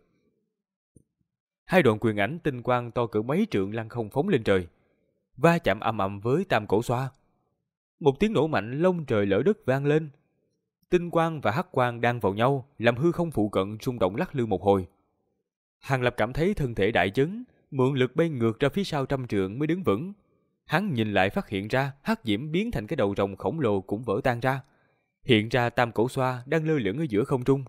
Hai đoạn quyền ảnh tinh quang to cỡ mấy trượng lăng không phóng lên trời, va chạm ầm ầm với tam cổ xoa. Một tiếng nổ mạnh lông trời lở đất vang lên. Tinh quang và hắc quang đang vào nhau, làm hư không phụ cận rung động lắc lư một hồi. Hàng Lập cảm thấy thân thể đại chấn, mượn lực bay ngược ra phía sau trăm trượng mới đứng vững. Hắn nhìn lại phát hiện ra hắc diễm biến thành cái đầu rồng khổng lồ cũng vỡ tan ra, hiện ra tam cổ xoa đang lơ lửng ở giữa không trung.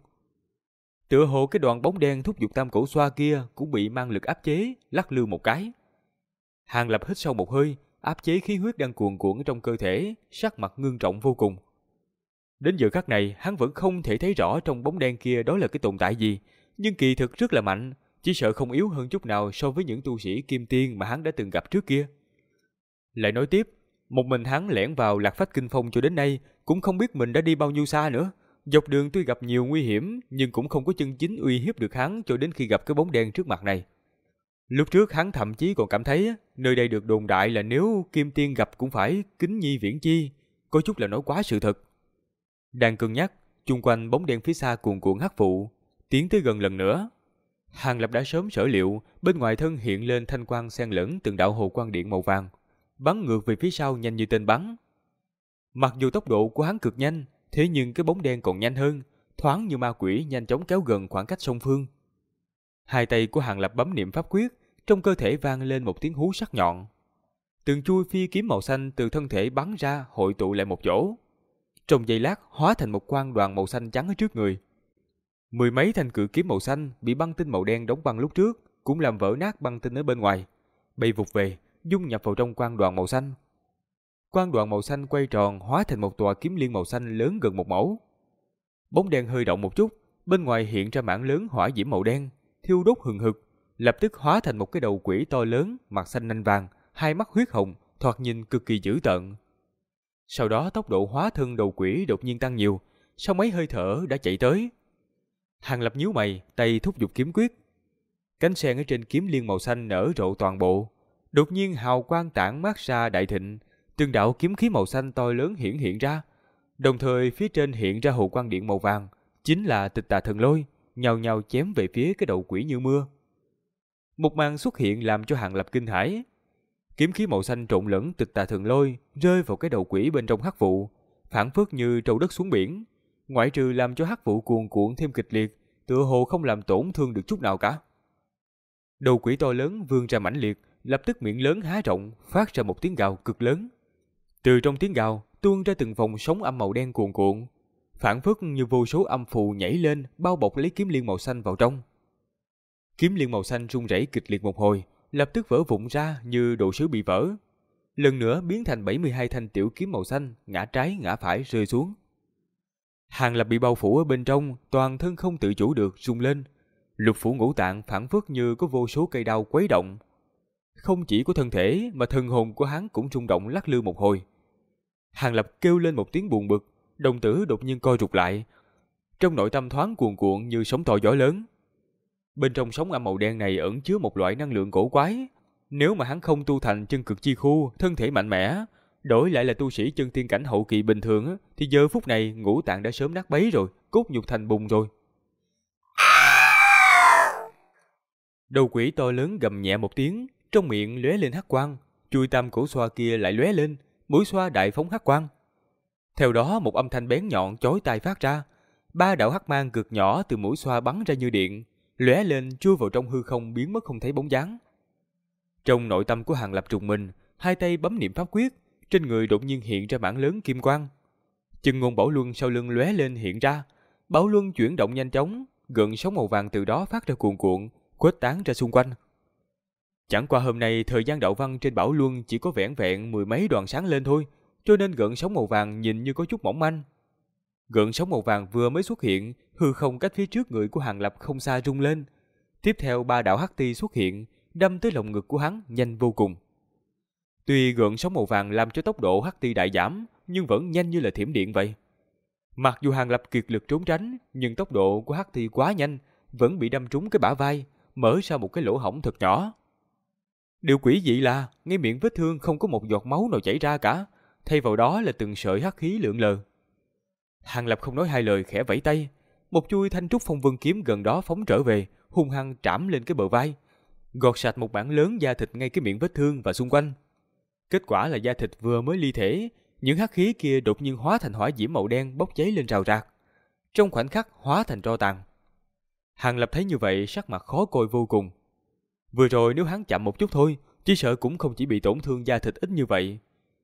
Tựa hồ cái đoàn bóng đen thúc giục tam cổ xoa kia cũng bị mang lực áp chế, lắc lư một cái. Hàng Lập hít sâu một hơi, áp chế khí huyết đang cuồn cuộn ở trong cơ thể, sắc mặt ngưng trọng vô cùng. Đến giờ khắc này, hắn vẫn không thể thấy rõ trong bóng đen kia đó là cái tồn tại gì, nhưng kỳ thực rất là mạnh, chỉ sợ không yếu hơn chút nào so với những tu sĩ kim tiên mà hắn đã từng gặp trước kia. Lại nói tiếp, một mình hắn lẻn vào Lạc Phách Kinh Phong cho đến nay, cũng không biết mình đã đi bao nhiêu xa nữa. Dọc đường tuy gặp nhiều nguy hiểm, nhưng cũng không có chân chính uy hiếp được hắn cho đến khi gặp cái bóng đen trước mặt này. Lúc trước hắn thậm chí còn cảm thấy nơi đây được đồn đại là nếu kim tiên gặp cũng phải kính nhi viễn chi, có chút là nói quá sự thật. Đang cân nhắc, chung quanh bóng đen phía xa cuồn cuộn hắc vụ, tiến tới gần lần nữa. Hàng Lập đã sớm sở liệu, bên ngoài thân hiện lên thanh quang xen lẫn từng đạo hồ quang điện màu vàng, bắn ngược về phía sau nhanh như tên bắn. Mặc dù tốc độ của hắn cực nhanh, thế nhưng cái bóng đen còn nhanh hơn, thoáng như ma quỷ nhanh chóng kéo gần khoảng cách song phương. Hai tay của Hàng Lập bấm niệm pháp quyết, trong cơ thể vang lên một tiếng hú sắc nhọn. Từng chui phi kiếm màu xanh từ thân thể bắn ra hội tụ lại một chỗ. Trong giây lát hóa thành một quang đoàn màu xanh trắng ở trước người. Mười mấy thanh cự kiếm màu xanh bị băng tinh màu đen đóng băng lúc trước cũng làm vỡ nát băng tinh ở bên ngoài, bay vụt về, dung nhập vào trong quang đoàn màu xanh. Quang đoàn màu xanh quay tròn hóa thành một tòa kiếm liên màu xanh lớn gần một mẫu. Bóng đen hơi động một chút, bên ngoài hiện ra mảng lớn hỏa diễm màu đen, thiêu đốt hừng hực, lập tức hóa thành một cái đầu quỷ to lớn, mặt xanh nanh vàng, hai mắt huyết hồng, thoạt nhìn cực kỳ dữ tợn. Sau đó tốc độ hóa thân đầu quỷ đột nhiên tăng nhiều, sau mấy hơi thở đã chạy tới. Hàng Lập nhíu mày, tay thúc giục kiếm quyết. Cánh sen ở trên kiếm liên màu xanh nở rộ toàn bộ. Đột nhiên hào quang tản mát ra đại thịnh, từng đạo kiếm khí màu xanh to lớn hiện ra. Đồng thời phía trên hiện ra hồ quang điện màu vàng, chính là Tịch Tà Thần Lôi, nhào nhào chém về phía cái đầu quỷ như mưa. Một màn xuất hiện làm cho Hàng Lập kinh hãi. Kiếm khí màu xanh trộn lẫn Tịch Tà Thần Lôi rơi vào cái đầu quỷ bên trong hắc vụ, phảng phất như trâu đất xuống biển, ngoại trừ làm cho hắc vụ cuồn cuộn thêm kịch liệt, tựa hồ không làm tổn thương được chút nào cả. Đầu quỷ to lớn vươn ra mãnh liệt, lập tức miệng lớn há rộng, phát ra một tiếng gào cực lớn. Từ trong tiếng gào tuôn ra từng vòng sóng âm màu đen cuồn cuộn, phảng phất như vô số âm phù nhảy lên bao bọc lấy kiếm liên màu xanh vào trong. Kiếm liên màu xanh rung rẩy kịch liệt một hồi, lập tức vỡ vụn ra như đồ sứ bị vỡ. Lần nữa biến thành 72 thanh tiểu kiếm màu xanh, ngã trái ngã phải rơi xuống. Hàng Lập bị bao phủ ở bên trong, toàn thân không tự chủ được rung lên. Lục phủ ngũ tạng phảng phất như có vô số cây đao quấy động. Không chỉ có thân thể mà thần hồn của hắn cũng rung động lắc lư một hồi. Hàng Lập kêu lên một tiếng buồn bực, đồng tử đột nhiên co rụt lại. Trong nội tâm thoáng cuồn cuộn như sóng to gió lớn. Bên trong sóng âm màu đen này ẩn chứa một loại năng lượng cổ quái. Nếu mà hắn không tu thành chân cực chi khu, thân thể mạnh mẽ, đổi lại là tu sĩ chân tiên cảnh hậu kỳ bình thường, thì giờ phút này ngũ tạng đã sớm nát bấy rồi, cốt nhục thành bùn rồi. Đầu quỷ to lớn gầm nhẹ một tiếng, trong miệng lóe lên hắc quang, chui tam cổ xoa kia lại lóe lên, mũi xoa đại phóng hắc quang. Theo đó một âm thanh bén nhọn chói tai phát ra, ba đạo hắc mang cực nhỏ từ mũi xoa bắn ra như điện, lóe lên chui vào trong hư không biến mất không thấy bóng dáng. Trong nội tâm của Hàng Lập trùng mình, hai tay bấm niệm pháp quyết, trên người đột nhiên hiện ra mảng lớn kim quang. Chân ngôn bảo luân sau lưng lóe lên hiện ra, bảo luân chuyển động nhanh chóng, gợn sóng màu vàng từ đó phát ra cuồn cuộn, khuếch tán ra xung quanh. Chẳng qua hôm nay thời gian đạo văn trên bảo luân chỉ có vẻn vẹn mười mấy đoạn sáng lên thôi, cho nên gợn sóng màu vàng nhìn như có chút mỏng manh. Gợn sóng màu vàng vừa mới xuất hiện, hư không cách phía trước người của Hàng Lập không xa rung lên. Tiếp theo ba đạo hắc ti xuất hiện, đâm tới lồng ngực của hắn nhanh vô cùng. Tuy gợn sóng màu vàng làm cho tốc độ hắc ti đại giảm, nhưng vẫn nhanh như là thiểm điện vậy. Mặc dù Hàng Lập kiệt lực trốn tránh, nhưng tốc độ của hắc ti quá nhanh, vẫn bị đâm trúng cái bả vai, mở ra một cái lỗ hổng thật nhỏ. Điều quỷ dị là, ngay miệng vết thương không có một giọt máu nào chảy ra cả, thay vào đó là từng sợi hắc khí lượn lờ. Hàng Lập không nói hai lời khẽ vẫy tay, một chuôi thanh trúc phong vân kiếm gần đó phóng trở về, hung hăng trảm lên cái bờ vai, gọt sạch một mảng lớn da thịt ngay cái miệng vết thương và xung quanh. Kết quả là da thịt vừa mới ly thể, những hắc khí kia đột nhiên hóa thành hỏa diễm màu đen bốc cháy lên rào rạc, trong khoảnh khắc hóa thành tro tàn. Hàng Lập thấy như vậy sắc mặt khó coi vô cùng. Vừa rồi nếu hắn chậm một chút thôi, chỉ sợ cũng không chỉ bị tổn thương da thịt ít như vậy.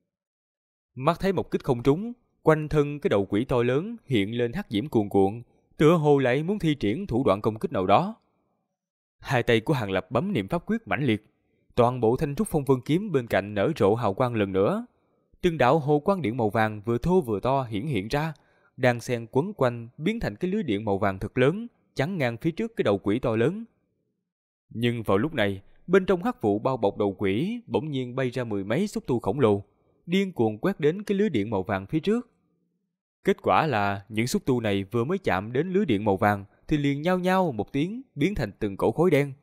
Mắt thấy một kích không trúng, quanh thân cái đầu quỷ to lớn hiện lên hắc diễm cuồn cuộn, tựa hồ lại muốn thi triển thủ đoạn công kích nào đó. Hai tay của Hàng Lập bấm niệm pháp quyết mãnh liệt, toàn bộ thanh trúc phong vân kiếm bên cạnh nở rộ hào quang lần nữa. Từng đạo hồ quang điện màu vàng vừa thô vừa to hiện ra, đang xen quấn quanh biến thành cái lưới điện màu vàng thật lớn, chắn ngang phía trước cái đầu quỷ to lớn. Nhưng vào lúc này, bên trong hắc vụ bao bọc đầu quỷ bỗng nhiên bay ra mười mấy xúc tu khổng lồ, điên cuồng quét đến cái lưới điện màu vàng phía trước. Kết quả là những xúc tu này vừa mới chạm đến lưới điện màu vàng thì liền nhao nhao một tiếng biến thành từng cổ khối đen.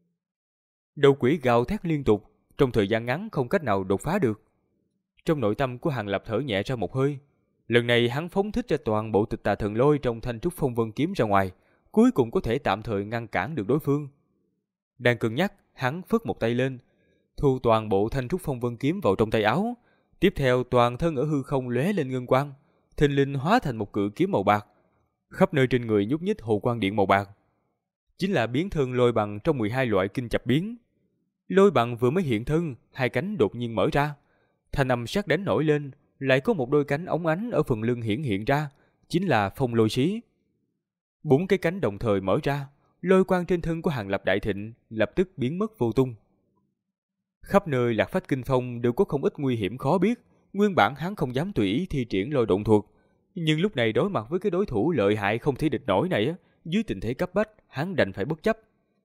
Đầu quỷ gào thét liên tục, trong thời gian ngắn không cách nào đột phá được. Trong nội tâm của Hàng Lập thở nhẹ ra một hơi. Lần này hắn phóng thích ra toàn bộ Tịch Tà Thần Lôi trong thanh trúc phong vân kiếm ra ngoài, cuối cùng có thể tạm thời ngăn cản được đối phương. Đang cân nhắc, hắn phất một tay lên, thu toàn bộ thanh trúc phong vân kiếm vào trong tay áo. Tiếp theo toàn thân ở hư không lóe lên ngân quang, thình lình hóa thành một cự kiếm màu bạc, khắp nơi trên người nhúc nhích hồ quang điện màu bạc. Chính là biến thân lôi bằng trong 12 loại kinh chập biến. Lôi bằng vừa mới hiện thân, hai cánh đột nhiên mở ra, thanh âm sắc đánh nổi lên, lại có một đôi cánh óng ánh ở phần lưng hiện ra, chính là phong lôi xí. 4 cái cánh đồng thời mở ra, lôi quang trên thân của Hàng Lập đại thịnh lập tức biến mất vô tung. Khắp nơi Lạc Phách Kinh Phong đều có không ít nguy hiểm khó biết, nguyên bản hắn không dám tùy ý thi triển lôi động thuật, nhưng lúc này đối mặt với cái đối thủ lợi hại không thể địch nổi này, dưới tình thế cấp bách, hắn đành phải bất chấp.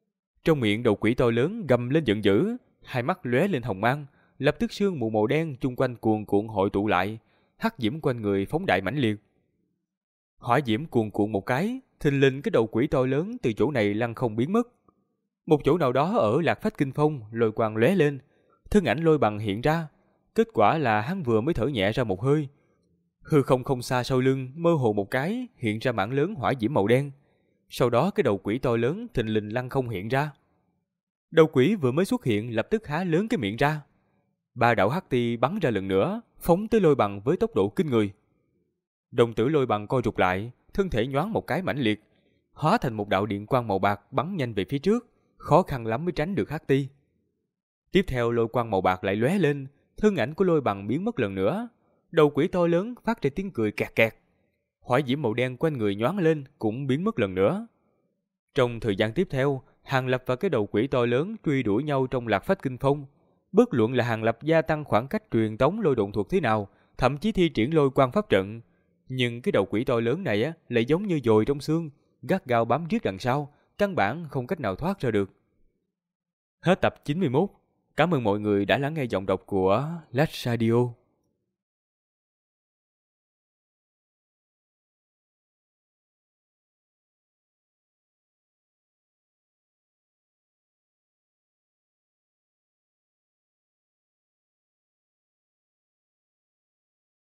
Trong miệng đầu quỷ to lớn gầm lên giận dữ, hai mắt lóe lên hồng mang, lập tức sương mù màu đen chung quanh cuồn cuộn hội tụ lại, hắc diễm quanh người phóng đại mãnh liệt. Hỏa diễm cuồn cuộn một cái, thình lình cái đầu quỷ to lớn từ chỗ này lăng không biến mất. Một chỗ nào đó ở Lạc Phách Kinh Phong, lôi quang lóe lên, thân ảnh Lôi Bằng hiện ra. Kết quả là hắn vừa mới thở nhẹ ra một hơi, hư không không xa sau lưng mơ hồ một cái hiện ra mảng lớn hỏa diễm màu đen. Sau đó cái đầu quỷ to lớn thình lình lăng không hiện ra. Đầu quỷ vừa mới xuất hiện lập tức há lớn cái miệng ra. Ba đạo hắc ti bắn ra lần nữa, phóng tới Lôi Bằng với tốc độ kinh người. Đồng tử Lôi Bằng co rụt lại, thân thể nhoáng một cái mãnh liệt, hóa thành một đạo điện quang màu bạc bắn nhanh về phía trước, khó khăn lắm mới tránh được hắc ti. Tiếp theo lôi quang màu bạc lại lóe lên, thân ảnh của Lôi Bằng biến mất lần nữa. Đầu quỷ to lớn phát ra tiếng cười kẹt kẹt. Hỏa diễm màu đen quanh người nhoáng lên cũng biến mất lần nữa. Trong thời gian tiếp theo, Hàng Lập và cái đầu quỷ to lớn truy đuổi nhau trong Lạc Phách Kinh Phong. Bất luận là Hàng Lập gia tăng khoảng cách truyền tống lôi độn thuật thế nào, thậm chí thi triển lôi quang pháp trận, nhưng cái đầu quỷ to lớn này lại giống như dồi trong xương, gắt gao bám riết đằng sau, căn bản không cách nào thoát ra được. Hết tập 91. Cảm ơn mọi người đã lắng nghe giọng đọc của Lách Radio.